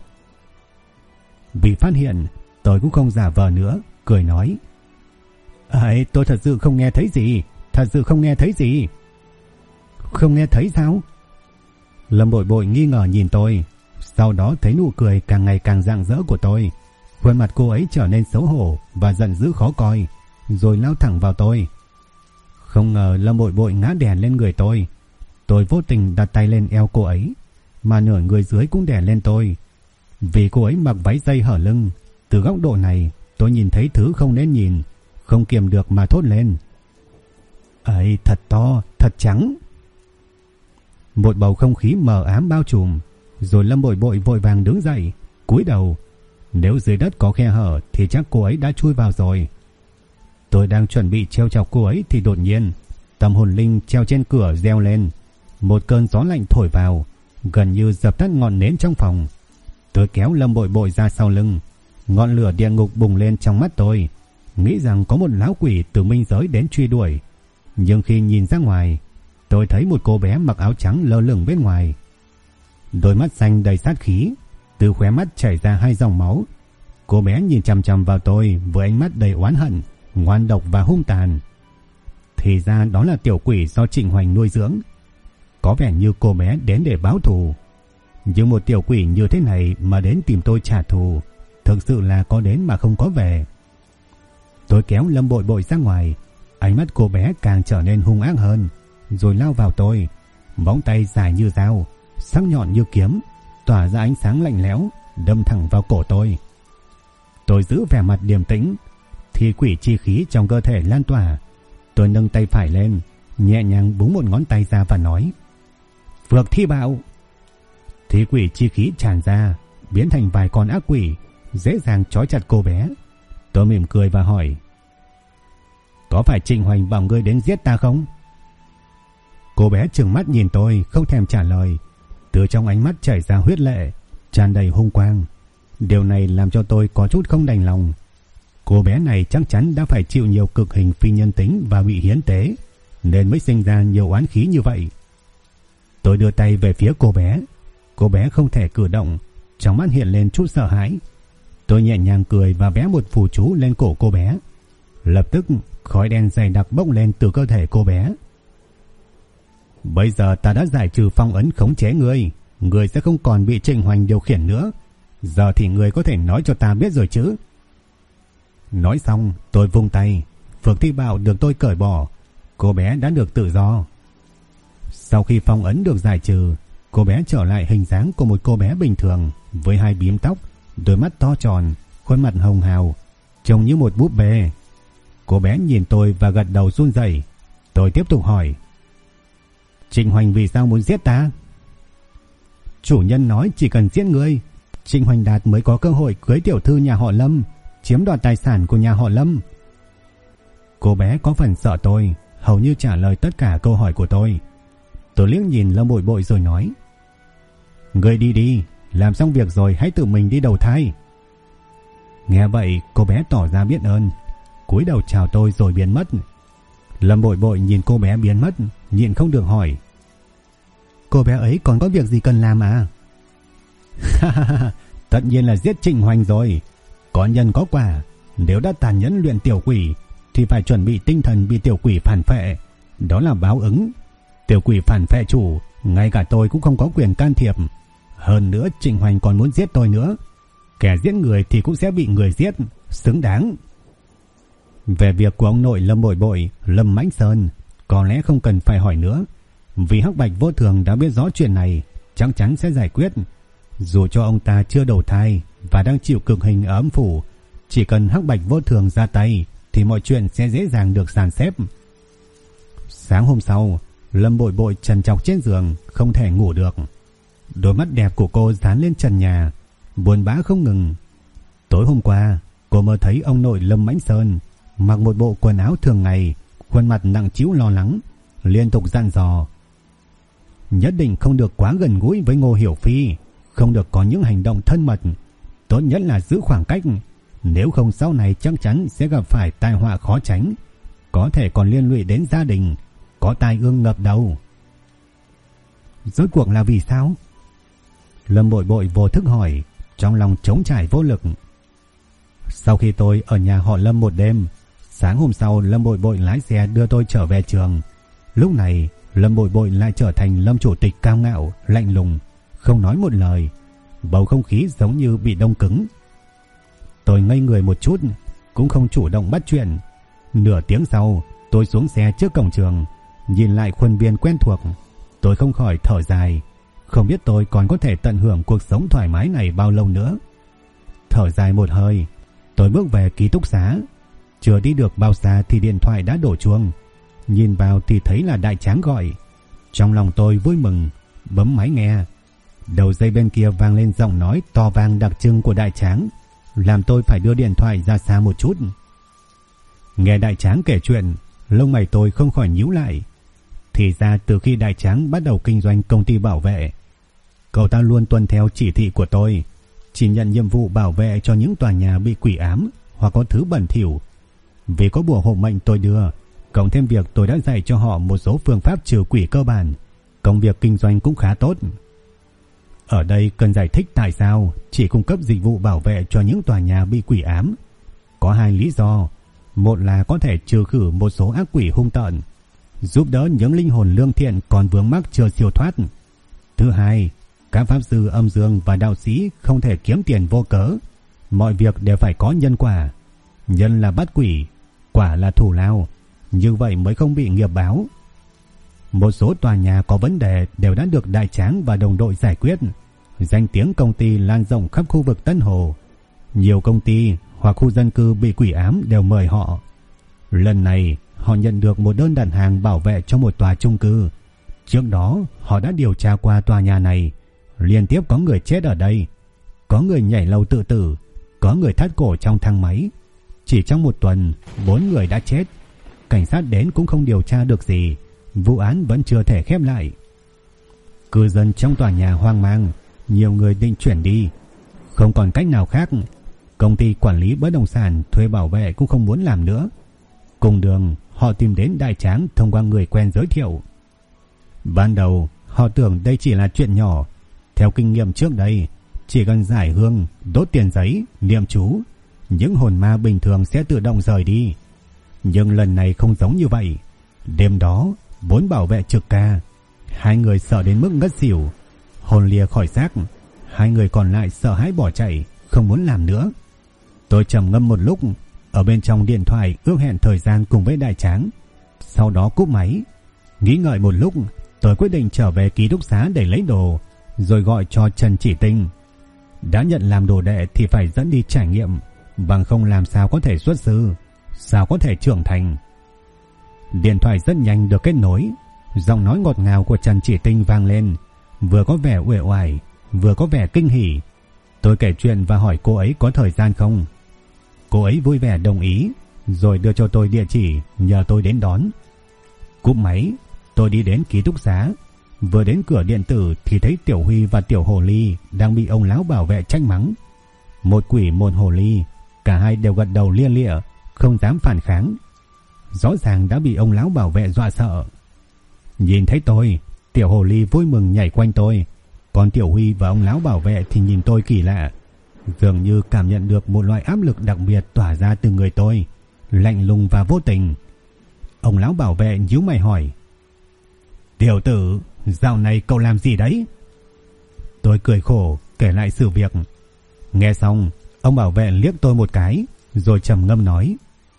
Speaker 1: Vì phát hiện, tôi cũng không giả vờ nữa, cười nói. Ấy, tôi thật sự không nghe thấy gì, thật sự không nghe thấy gì. Không nghe thấy sao? Lâm Bội Bội nghi ngờ nhìn tôi, sau đó thấy nụ cười càng ngày càng rạng rỡ của tôi. Khuôn mặt cô ấy trở nên xấu hổ và giận dữ khó coi, rồi lao thẳng vào tôi. Không ngờ Lâm Bội Bội ngã đè lên người tôi. Tôi vô tình đặt tay lên eo cô ấy, mà nửa người dưới cũng đè lên tôi. Vì cô ấy mặc váy dây hở lưng, từ góc độ này tôi nhìn thấy thứ không nên nhìn, không kiềm được mà thốt lên. Ấy, thật to, thật trắng. Một bầu không khí mờ ám bao trùm, rồi Lâm Bội Bội vội vàng đứng dậy, cúi đầu. Nếu dưới đất có khe hở thì chắc cô ấy đã chui vào rồi. Tôi đang chuẩn bị trêu chọc cô ấy thì đột nhiên tâm hồn linh treo trên cửa reo lên. Một cơn gió lạnh thổi vào, gần như dập tắt ngọn nến trong phòng. Tôi kéo Lâm Bội Bội ra sau lưng, ngọn lửa địa ngục bùng lên trong mắt tôi, nghĩ rằng có một lão quỷ từ minh giới đến truy đuổi. Nhưng khi nhìn ra ngoài, tôi thấy một cô bé mặc áo trắng lơ lửng bên ngoài. Đôi mắt xanh đầy sát khí, từ khóe mắt chảy ra hai dòng máu. Cô bé nhìn chằm chằm vào tôi với ánh mắt đầy oán hận, ngoan độc và hung tàn. Thì ra đó là tiểu quỷ do Trịnh Hoành nuôi dưỡng. Có vẻ như cô bé đến để báo thù. Nhưng một tiểu quỷ như thế này mà đến tìm tôi trả thù, thực sự là có đến mà không có về. Tôi kéo Lâm Bội Bội ra ngoài, ánh mắt cô bé càng trở nên hung ác hơn, rồi lao vào tôi. Móng tay dài như dao, sắc nhọn như kiếm, tỏa ra ánh sáng lạnh lẽo, đâm thẳng vào cổ tôi. Tôi giữ vẻ mặt điềm tĩnh, thì quỷ chi khí trong cơ thể lan tỏa. Tôi nâng tay phải lên, nhẹ nhàng búng một ngón tay ra và nói: Phược Thi Bạo. Thì quỷ chi khí tràn ra, biến thành vài con ác quỷ, dễ dàng trói chặt cô bé. Tôi mỉm cười và hỏi: Có phải Trịnh Hoành bảo ngươi đến giết ta không? Cô bé trừng mắt nhìn tôi, không thèm trả lời. Từ trong ánh mắt chảy ra huyết lệ, tràn đầy hung quang. Điều này làm cho tôi có chút không đành lòng. Cô bé này chắc chắn đã phải chịu nhiều cực hình phi nhân tính và bị hiến tế, nên mới sinh ra nhiều oán khí như vậy. Tôi đưa tay về phía cô bé. Cô bé không thể cử động, trong mắt hiện lên chút sợ hãi. Tôi nhẹ nhàng cười và vẽ một phù chú lên cổ cô bé. Lập tức khói đen dày đặc bốc lên từ cơ thể cô bé. Bây giờ ta đã giải trừ phong ấn khống chế ngươi, ngươi sẽ không còn bị Trịnh Hoành điều khiển nữa. Giờ thì ngươi có thể nói cho ta biết rồi chứ? Nói xong, tôi vung tay, Phược Thi Bạo được tôi cởi bỏ. Cô bé đã được tự do. Sau khi phong ấn được giải trừ, cô bé trở lại hình dáng của một cô bé bình thường, với hai bím tóc, đôi mắt to tròn, khuôn mặt hồng hào, trông như một búp bê. Cô bé nhìn tôi và gật đầu run rẩy. Tôi tiếp tục hỏi: Trịnh Hoành vì sao muốn giết ta? Chủ nhân nói chỉ cần giết ngươi, Trịnh Hoành Đạt mới có cơ hội cưới tiểu thư nhà họ Lâm, chiếm đoạt tài sản của nhà họ Lâm. Cô bé có phần sợ tôi, hầu như trả lời tất cả câu hỏi của tôi. Tôi liếc nhìn Lâm Bội Bội rồi nói: Ngươi đi đi, làm xong việc rồi hãy tự mình đi đầu thai. Nghe vậy, cô bé tỏ ra biết ơn, cúi đầu chào tôi rồi biến mất. Lâm Bội Bội nhìn cô bé biến mất, nhịn không được hỏi: Cô bé ấy còn có việc gì cần làm à? Tất nhiên là giết Trịnh Hoành rồi. Có nhân có quả, nếu đã tàn nhẫn luyện tiểu quỷ thì phải chuẩn bị tinh thần bị tiểu quỷ phản phệ. Đó là báo ứng. Tiểu quỷ phản phệ chủ, ngay cả tôi cũng không có quyền can thiệp. Hơn nữa Trịnh Hoành còn muốn giết tôi nữa. Kẻ giết người thì cũng sẽ bị người giết, xứng đáng. Về việc của ông nội Lâm Bội Bội, Lâm Mãnh Sơn, có lẽ không cần phải hỏi nữa. Vì Hắc Bạch Vô Thường đã biết rõ chuyện này, chắc chắn sẽ giải quyết. Dù cho ông ta chưa đầu thai và đang chịu cực hình ở âm phủ, chỉ cần Hắc Bạch Vô Thường ra tay thì mọi chuyện sẽ dễ dàng được dàn xếp. Sáng hôm sau, Lâm Bội Bội trằn trọc trên giường, không thể ngủ được. Đôi mắt đẹp của cô dán lên trần nhà, buồn bã không ngừng. Tối hôm qua, cô mơ thấy ông nội Lâm Mãnh Sơn mặc một bộ quần áo thường ngày, khuôn mặt nặng trĩu lo lắng, liên tục dặn dò. Nhất định không được quá gần gũi với Ngô Hiểu Phi, không được có những hành động thân mật, tốt nhất là giữ khoảng cách, nếu không sau này chắc chắn sẽ gặp phải tai họa khó tránh, có thể còn liên lụy đến gia đình, có tai ương ngập đầu. Rốt cuộc là vì sao? Lâm Bội Bội vô thức hỏi, trong lòng trống trải vô lực. Sau khi tôi ở nhà họ Lâm một đêm, sáng hôm sau Lâm Bội Bội lái xe đưa tôi trở về trường. Lúc này Lâm Bội Bội lại trở thành Lâm chủ tịch cao ngạo, lạnh lùng, không nói một lời, bầu không khí giống như bị đông cứng. Tôi ngây người một chút, cũng không chủ động bắt chuyện. Nửa tiếng sau, tôi xuống xe trước cổng trường, nhìn lại khuôn viên quen thuộc, tôi không khỏi thở dài, không biết tôi còn có thể tận hưởng cuộc sống thoải mái này bao lâu nữa. Thở dài một hơi, tôi bước về ký túc xá. Chưa đi được bao xa thì điện thoại đã đổ chuông. Nhìn vào thì thấy là Đại Tráng gọi. Trong lòng tôi vui mừng, bấm máy nghe. Đầu dây bên kia vang lên giọng nói to vang đặc trưng của Đại Tráng, làm tôi phải đưa điện thoại ra xa một chút. Nghe Đại Tráng kể chuyện, lông mày tôi không khỏi nhíu lại. Thì ra từ khi Đại Tráng bắt đầu kinh doanh công ty bảo vệ, cậu ta luôn tuân theo chỉ thị của tôi, chỉ nhận nhiệm vụ bảo vệ cho những tòa nhà bị quỷ ám hoặc có thứ bẩn thỉu. Vì có bùa hộ mệnh tôi đưa, cộng thêm việc tôi đã dạy cho họ một số phương pháp trừ quỷ cơ bản, công việc kinh doanh cũng khá tốt. Ở đây cần giải thích tại sao chỉ cung cấp dịch vụ bảo vệ cho những tòa nhà bị quỷ ám. Có hai lý do. Một là có thể trừ khử một số ác quỷ hung tợn, giúp đỡ những linh hồn lương thiện còn vướng mắc chưa siêu thoát. Thứ hai, các pháp sư âm dương và đạo sĩ không thể kiếm tiền vô cớ, mọi việc đều phải có nhân quả. Nhân là bắt quỷ, quả là thù lao, như vậy mới không bị nghiệp báo. Một số tòa nhà có vấn đề đều đã được Đại Tráng và đồng đội giải quyết, danh tiếng công ty lan rộng khắp khu vực Tân Hồ. Nhiều công ty hoặc khu dân cư bị quỷ ám đều mời họ. Lần này họ nhận được một đơn đặt hàng bảo vệ cho một tòa chung cư. Trước đó họ đã điều tra qua tòa nhà này, liên tiếp có người chết ở đây, có người nhảy lầu tự tử, có người thắt cổ trong thang máy. Chỉ trong một tuần 4 người đã chết. Cảnh sát đến cũng không điều tra được gì, vụ án vẫn chưa thể khép lại. Cư dân trong tòa nhà hoang mang, nhiều người định chuyển đi. Không còn cách nào khác, công ty quản lý bất động sản thuê bảo vệ cũng không muốn làm nữa. Cùng đường họ tìm đến Đại Tráng thông qua người quen giới thiệu. Ban đầu họ tưởng đây chỉ là chuyện nhỏ. Theo kinh nghiệm trước đây, chỉ cần giải hương, đốt tiền giấy, niệm chú, những hồn ma bình thường sẽ tự động rời đi. Nhưng lần này không giống như vậy. Đêm đó 4 bảo vệ trực ca, 2 người sợ đến mức ngất xỉu, hồn lìa khỏi xác. 2 người còn lại sợ hãi bỏ chạy, không muốn làm nữa. Tôi trầm ngâm một lúc, ở bên trong điện thoại ước hẹn thời gian cùng với Đại Tráng, sau đó cúp máy. Nghĩ ngợi một lúc, tôi quyết định trở về ký túc xá để lấy đồ, rồi gọi cho Trần Chỉ Tinh. Đã nhận làm đồ đệ thì phải dẫn đi trải nghiệm, bằng không làm sao có thể xuất sư, sao có thể trưởng thành. Điện thoại rất nhanh được kết nối, giọng nói ngọt ngào của Trần Chỉ Tinh vang lên, vừa có vẻ uể oải, vừa có vẻ kinh hỉ. Tôi kể chuyện và hỏi cô ấy có thời gian không. Cô ấy vui vẻ đồng ý, rồi đưa cho tôi địa chỉ nhờ tôi đến đón. Cúp máy, tôi đi đến ký túc xá. Vừa đến cửa điện tử thì thấy Tiểu Huy và Tiểu Hồ Ly đang bị ông lão bảo vệ trách mắng. Một quỷ một hồ ly, cả hai đều gật đầu lia lịa, không dám phản kháng. Rõ ràng đã bị ông lão bảo vệ dọa sợ. Nhìn thấy tôi, Tiểu Hồ Ly vui mừng nhảy quanh tôi, còn Tiểu Huy và ông lão bảo vệ thì nhìn tôi kỳ lạ, dường như cảm nhận được một loại áp lực đặc biệt tỏa ra từ người tôi, lạnh lùng và vô tình. Ông lão bảo vệ nhíu mày hỏi: "Tiểu tử, dạo này cậu làm gì đấy?" Tôi cười khổ kể lại sự việc. Nghe xong, ông bảo vệ liếc tôi một cái, rồi trầm ngâm nói: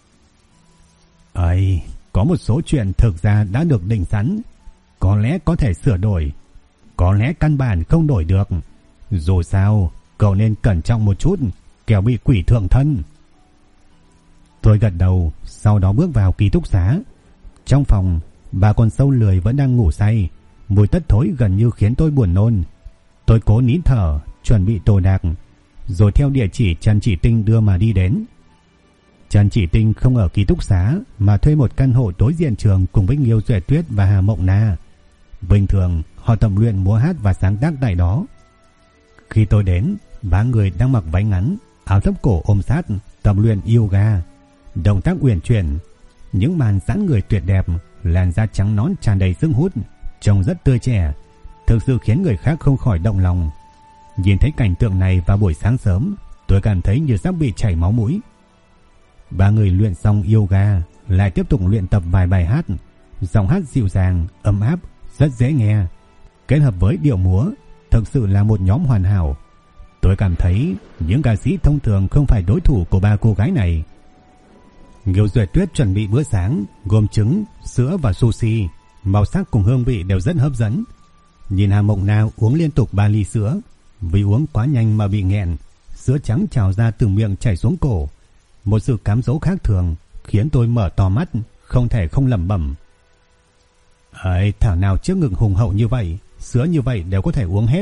Speaker 1: "Ấy, có một số chuyện thực ra đã được định sẵn, có lẽ có thể sửa đổi, có lẽ căn bản không đổi được. Dù sao, cậu nên cẩn trọng một chút, kẻo bị quỷ thượng thân." Tôi gật đầu, sau đó bước vào ký túc xá. Trong phòng, ba con sâu lười vẫn đang ngủ say, mùi tất thối gần như khiến tôi buồn nôn. Tôi cố nín thở, chuẩn bị đồ đạc. rồi theo địa chỉ Trần Chỉ Tinh đưa mà đi đến. Trần Chỉ Tinh không ở ký túc xá mà thuê một căn hộ đối diện trường cùng với Nghiêu Duệ Tuyết và Hà Mộng Na. Bình thường họ tập luyện múa hát và sáng tác tại đó. Khi tôi đến, ba người đang mặc váy ngắn, áo thấp cổ ôm sát, tập luyện yoga, động tác uyển chuyển, những màn giãn người tuyệt đẹp, làn da trắng nõn tràn đầy sức hút, trông rất tươi trẻ, thực sự khiến người khác không khỏi động lòng. Nhìn thấy cảnh tượng này vào buổi sáng sớm, tôi cảm thấy như sắp bị chảy máu mũi. Ba người luyện xong yoga, lại tiếp tục luyện tập vài bài hát, giọng hát dịu dàng, ấm áp, rất dễ nghe, kết hợp với điệu múa, thực sự là một nhóm hoàn hảo. Tôi cảm thấy những ca sĩ thông thường không phải đối thủ của ba cô gái này. Nghiêu Duệ Tuyết chuẩn bị bữa sáng gồm trứng, sữa và sushi, màu sắc cùng hương vị đều rất hấp dẫn. Nhìn Hà Mộng Na uống liên tục 3 ly sữa, vì uống quá nhanh mà bị nghẹn, sữa trắng trào ra từ miệng chảy xuống cổ. Một sự cám dỗ khác thường khiến tôi mở to mắt, không thể không lẩm bẩm. Ấy, thảo nào trước ngực hùng hậu như vậy, sữa như vậy đều có thể uống hết.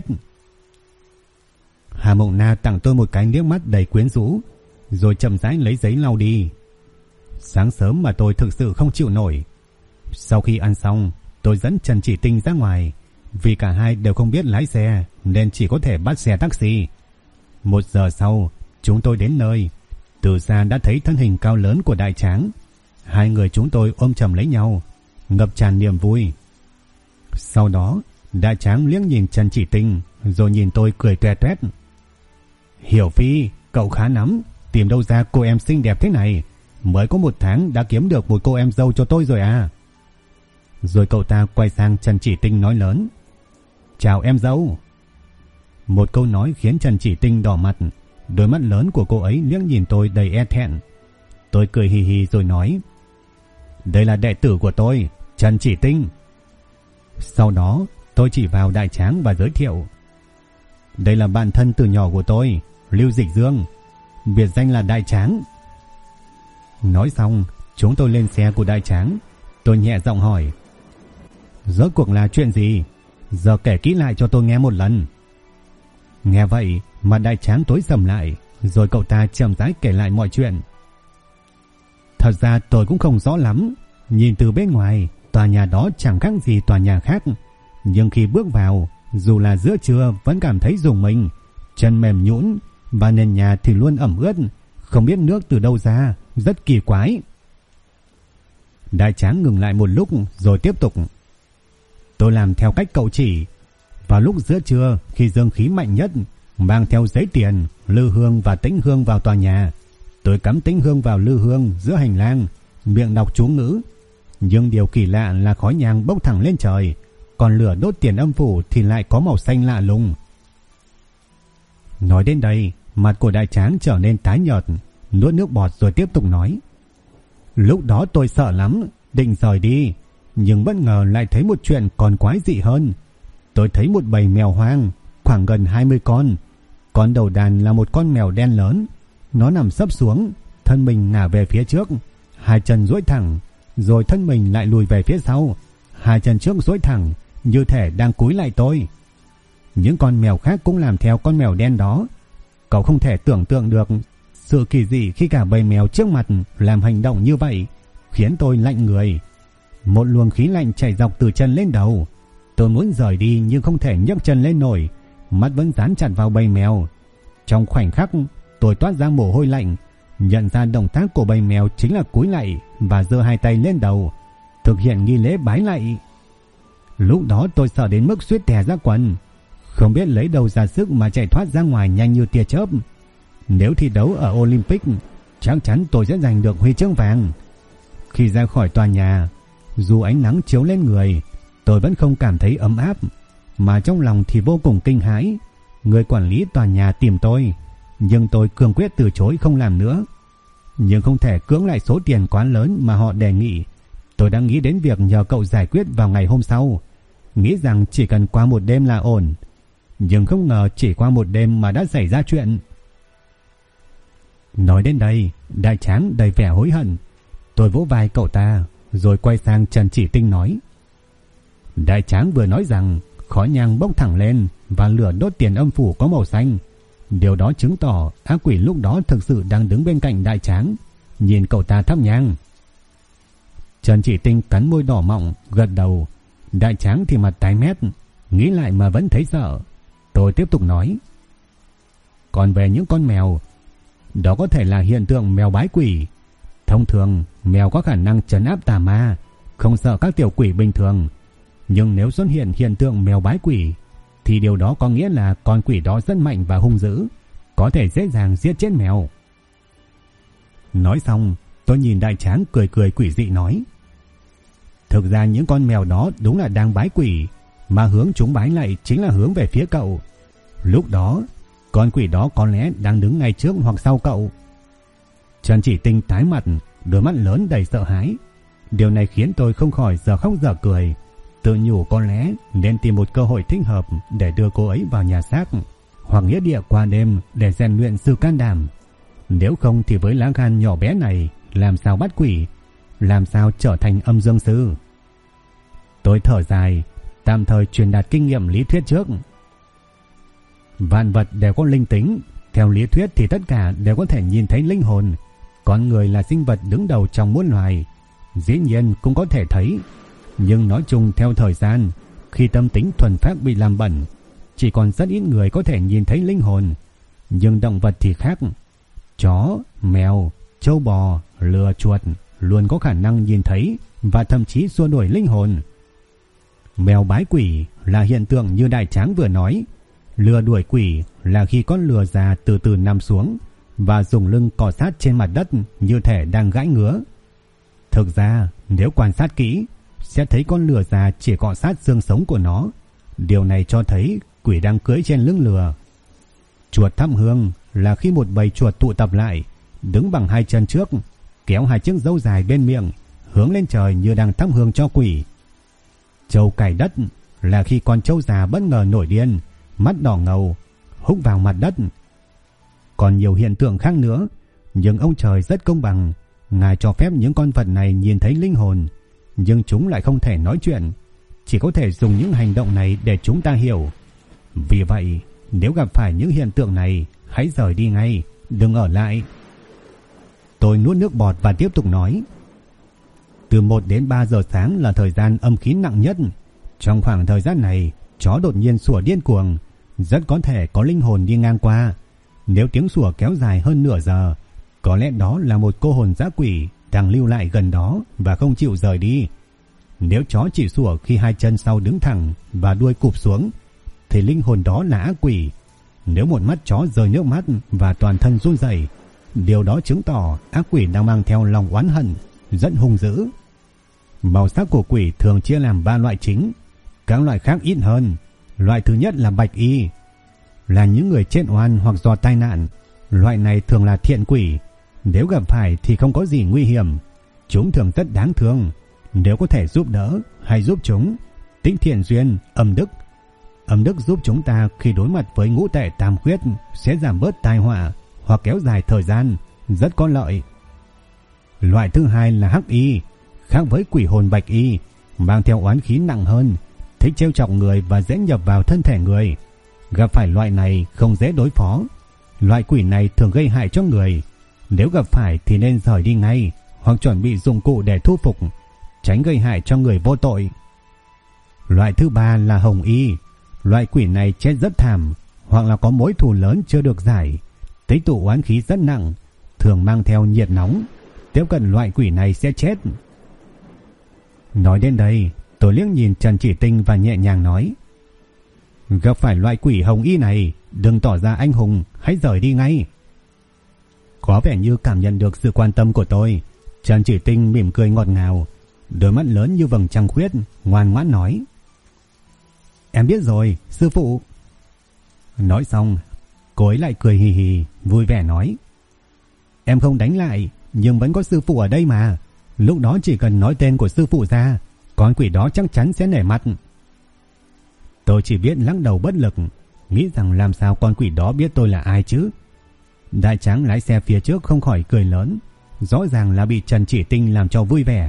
Speaker 1: Hà Mộng Na tặng tôi một cái liếc mắt đầy quyến rũ, rồi chậm rãi lấy giấy lau đi. Sáng sớm mà tôi thực sự không chịu nổi. Sau khi ăn xong, tôi dẫn Trần Chỉ Tinh ra ngoài. Vì cả hai đều không biết lái xe nên chỉ có thể bắt xe taxi. 1 giờ sau, chúng tôi đến nơi. Từ xa đã thấy thân hình cao lớn của Đại Tráng. Hai người chúng tôi ôm chầm lấy nhau, ngập tràn niềm vui. Sau đó, Đại Tráng liếc nhìn Trần Chỉ Tinh, rồi nhìn tôi cười toe toét. Hiểu Phi, cậu khá lắm, tìm đâu ra cô em xinh đẹp thế này. Mới có 1 tháng đã kiếm được một cô em dâu cho tôi rồi à. Rồi cậu ta quay sang Trần Chỉ Tinh nói lớn. Chào em dâu. Một câu nói khiến Trần Chỉ Tinh đỏ mặt, đôi mắt lớn của cô ấy liếc nhìn tôi đầy e thẹn. Tôi cười hì hì rồi nói. Đây là đệ tử của tôi, Trần Chỉ Tinh. Sau đó tôi chỉ vào Đại Tráng và giới thiệu. Đây là bạn thân từ nhỏ của tôi, Lưu Dịch Dương, biệt danh là Đại Tráng. Nói xong, chúng tôi lên xe của Đại Tráng. Tôi nhẹ giọng hỏi. Rốt cuộc là chuyện gì? Giờ kể kỹ lại cho tôi nghe một lần. Nghe vậy mà Đại Tráng tối sầm lại, rồi cậu ta chậm rãi kể lại mọi chuyện. Thật ra tôi cũng không rõ lắm. Nhìn từ bên ngoài, tòa nhà đó chẳng khác gì tòa nhà khác. Nhưng khi bước vào, dù là giữa trưa vẫn cảm thấy rùng mình, chân mềm nhũn, và nền nhà thì luôn ẩm ướt, không biết nước từ đâu ra, rất kỳ quái. Đại Tráng ngừng lại một lúc rồi tiếp tục. Tôi làm theo cách cậu chỉ. Vào lúc giữa trưa, khi dương khí mạnh nhất, mang theo giấy tiền, lư hương và tĩnh hương vào tòa nhà. Tôi cắm tĩnh hương vào lư hương giữa hành lang, miệng đọc chú ngữ. Nhưng điều kỳ lạ là khói nhang bốc thẳng lên trời, còn lửa đốt tiền âm phủ thì lại có màu xanh lạ lùng. Nói đến đây, mặt của Đại Tráng trở nên tái nhợt, nuốt nước bọt rồi tiếp tục nói. Lúc đó tôi sợ lắm, định rời đi, nhưng bất ngờ lại thấy một chuyện còn quái dị hơn. Tôi thấy một bầy mèo hoang, khoảng gần 20 con. Con đầu đàn là một con mèo đen lớn. Nó nằm sấp xuống, thân mình ngả về phía trước, hai chân duỗi thẳng, rồi thân mình lại lùi về phía sau, hai chân trước duỗi thẳng, như thể đang cúi lại tôi. Những con mèo khác cũng làm theo con mèo đen đó. Cậu không thể tưởng tượng được sự kỳ dị khi cả bầy mèo trước mặt làm hành động như vậy, khiến tôi lạnh người. Một luồng khí lạnh chảy dọc từ chân lên đầu. Tôi muốn rời đi nhưng không thể nhấc chân lên nổi, mắt vẫn dán chặt vào bầy mèo. Trong khoảnh khắc, tôi toát ra mồ hôi lạnh, nhận ra động tác của bầy mèo chính là cúi lạy và giơ hai tay lên đầu, thực hiện nghi lễ bái lạy. Lúc đó tôi sợ đến mức suýt tè ra quần, không biết lấy đâu ra sức mà chạy thoát ra ngoài nhanh như tia chớp. Nếu thi đấu ở Olympic, chắc chắn tôi sẽ giành được huy chương vàng. Khi ra khỏi tòa nhà, dù ánh nắng chiếu lên người, tôi vẫn không cảm thấy ấm áp, mà trong lòng thì vô cùng kinh hãi. Người quản lý tòa nhà tìm tôi, nhưng tôi cương quyết từ chối không làm nữa. Nhưng không thể cưỡng lại số tiền quá lớn mà họ đề nghị. Tôi đang nghĩ đến việc nhờ cậu giải quyết vào ngày hôm sau, nghĩ rằng chỉ cần qua một đêm là ổn. Nhưng không ngờ chỉ qua một đêm mà đã xảy ra chuyện. Nói đến đây, Đại Tráng đầy vẻ hối hận. Tôi vỗ vai cậu ta, rồi quay sang Trần Chỉ Tinh nói. Đại Tráng vừa nói rằng khói nhang bốc thẳng lên và lửa đốt tiền âm phủ có màu xanh, Điều đó chứng tỏ ác quỷ lúc đó thực sự đang đứng bên cạnh đại tráng, nhìn cậu ta thắp nhang. Trần Chỉ Tinh cắn môi đỏ mọng, gật đầu. Đại tráng thì mặt tái mét, nghĩ lại mà vẫn thấy sợ. Tôi tiếp tục nói. Còn về những con mèo, đó có thể là hiện tượng mèo bái quỷ. Thông thường, mèo có khả năng trấn áp tà ma, không sợ các tiểu quỷ bình thường. Nhưng nếu xuất hiện tượng mèo bái quỷ, thì điều đó có nghĩa là con quỷ đó rất mạnh và hung dữ, có thể dễ dàng giết chết mèo. Nói xong, tôi nhìn đại tráng cười cười quỷ dị nói. Thực ra những con mèo đó đúng là đang bái quỷ, mà hướng chúng bái lại chính là hướng về phía cậu. Lúc đó, con quỷ đó có lẽ đang đứng ngay trước hoặc sau cậu. Trần Chỉ Tinh tái mặt, đôi mắt lớn đầy sợ hãi. Điều này khiến tôi không khỏi giờ khóc giờ cười, tự nhủ có lẽ nên tìm một cơ hội thích hợp để đưa cô ấy vào nhà xác hoặc nghĩa địa qua đêm để rèn luyện sự can đảm. Nếu không thì với lá gan nhỏ bé này, làm sao bắt quỷ, làm sao trở thành âm dương sư. Tôi thở dài, tạm thời truyền đạt kinh nghiệm lý thuyết trước. Vạn vật đều có linh tính, theo lý thuyết thì tất cả đều có thể nhìn thấy linh hồn. Con người là sinh vật đứng đầu trong muôn loài, dĩ nhiên cũng có thể thấy. Nhưng nói chung theo thời gian, khi tâm tính thuần phác bị làm bẩn, chỉ còn rất ít người có thể nhìn thấy linh hồn. Nhưng động vật thì khác. Chó, mèo, trâu bò, lừa chuột luôn có khả năng nhìn thấy và thậm chí xua đuổi linh hồn. Mèo bái quỷ là hiện tượng như đại tráng vừa nói. Lừa đuổi quỷ là khi con lừa già từ từ nằm xuống và dùng lưng cọ sát trên mặt đất như thể đang gãi ngứa. Thực ra, nếu quan sát kỹ, sẽ thấy con lừa già chỉ cọ sát xương sống của nó. Điều này cho thấy quỷ đang cưỡi trên lưng lừa. Chuột thắp hương là khi một bầy chuột tụ tập lại, đứng bằng hai chân trước, kéo hai chiếc râu dài bên miệng, hướng lên trời như đang thắp hương cho quỷ. Trâu cày đất là khi con trâu già bất ngờ nổi điên, mắt đỏ ngầu, húc vào mặt đất. Còn nhiều hiện tượng khác nữa, nhưng ông trời rất công bằng. Ngài cho phép những con vật này nhìn thấy linh hồn, nhưng chúng lại không thể nói chuyện, chỉ có thể dùng những hành động này để chúng ta hiểu. Vì vậy, nếu gặp phải những hiện tượng này, hãy rời đi ngay, đừng ở lại. Tôi nuốt nước bọt và tiếp tục nói. Từ 1 đến 3 giờ sáng là thời gian âm khí nặng nhất. Trong khoảng thời gian này, chó đột nhiên sủa điên cuồng, rất có thể có linh hồn đi ngang qua. Nếu tiếng sủa kéo dài hơn nửa giờ, có lẽ đó là một cô hồn dã quỷ đang lưu lại gần đó và không chịu rời đi. Nếu chó chỉ sủa khi hai chân sau đứng thẳng và đuôi cụp xuống, thì linh hồn đó là ác quỷ. Nếu một mắt chó rơi nước mắt và toàn thân run rẩy, điều đó chứng tỏ ác quỷ đang mang theo lòng oán hận, rất hung dữ. Màu sắc của quỷ thường chia làm 3 loại chính, các loại khác ít hơn. Loại thứ nhất là bạch y, là những người chết oan hoặc do tai nạn. Loại này thường là thiện quỷ, nếu gặp phải thì không có gì nguy hiểm. Chúng thường rất đáng thương, nếu có thể giúp đỡ hãy giúp chúng. Tính thiện duyên, âm đức. Âm đức giúp chúng ta khi đối mặt với ngũ tệ tam khuyết sẽ giảm bớt tai họa hoặc kéo dài thời gian, rất có lợi. Loại thứ hai là hắc y, khác với quỷ hồn bạch y, mang theo oán khí nặng hơn, thích trêu chọc người và dễ nhập vào thân thể người. Gặp phải loại này không dễ đối phó. Loại quỷ này thường gây hại cho người. Nếu gặp phải thì nên rời đi ngay, hoặc chuẩn bị dụng cụ để thu phục, tránh gây hại cho người vô tội. Loại thứ ba là hồng y. Loại quỷ này chết rất thảm, hoặc là có mối thù lớn chưa được giải, tích tụ oán khí rất nặng, thường mang theo nhiệt nóng. Tiếp cận loại quỷ này sẽ chết. Nói đến đây, tôi liếc nhìn Trần Chỉ Tinh và nhẹ nhàng nói. Gặp phải loại quỷ hồng y này, đừng tỏ ra anh hùng, hãy rời đi ngay. Có vẻ như cảm nhận được sự quan tâm của tôi, Trần Chỉ Tinh mỉm cười ngọt ngào, đôi mắt lớn như vầng trăng khuyết, ngoan ngoãn nói. Em biết rồi, sư phụ. Nói xong, cô ấy lại cười hì hì, vui vẻ nói. Em không đánh lại, nhưng vẫn có sư phụ ở đây mà. Lúc đó chỉ cần nói tên của sư phụ ra, con quỷ đó chắc chắn sẽ nể mặt. Tôi chỉ biết lắc đầu bất lực, nghĩ rằng làm sao con quỷ đó biết tôi là ai chứ. Đại tráng lái xe phía trước không khỏi cười lớn, rõ ràng là bị Trần Chỉ Tinh làm cho vui vẻ.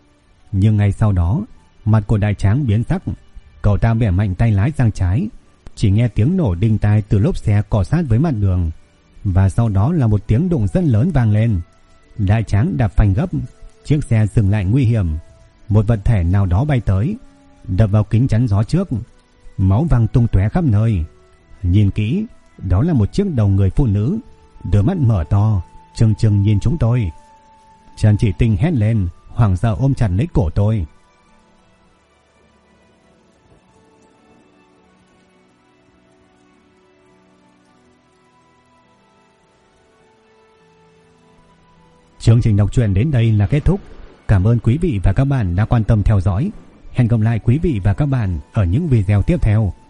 Speaker 1: Nhưng ngay sau đó, mặt của đại tráng biến sắc, cậu ta bẻ mạnh tay lái sang trái, chỉ nghe tiếng nổ đinh tai từ lốp xe cọ sát với mặt đường, và sau đó là một tiếng đụng rất lớn vang lên. Đại tráng đạp phanh gấp, chiếc xe dừng lại nguy hiểm. Một vật thể nào đó bay tới, đập vào kính chắn gió trước, máu văng tung tóe khắp nơi. Nhìn kỹ, đó là một chiếc đầu người phụ nữ, đôi mắt mở to, trừng trừng nhìn chúng tôi. Trần Chỉ Tinh hét lên, hoảng sợ ôm chặt lấy cổ tôi. Chương trình đọc truyện đến đây là kết thúc. Cảm ơn quý vị và các bạn đã quan tâm theo dõi. Hẹn gặp lại quý vị và các bạn ở những video tiếp theo.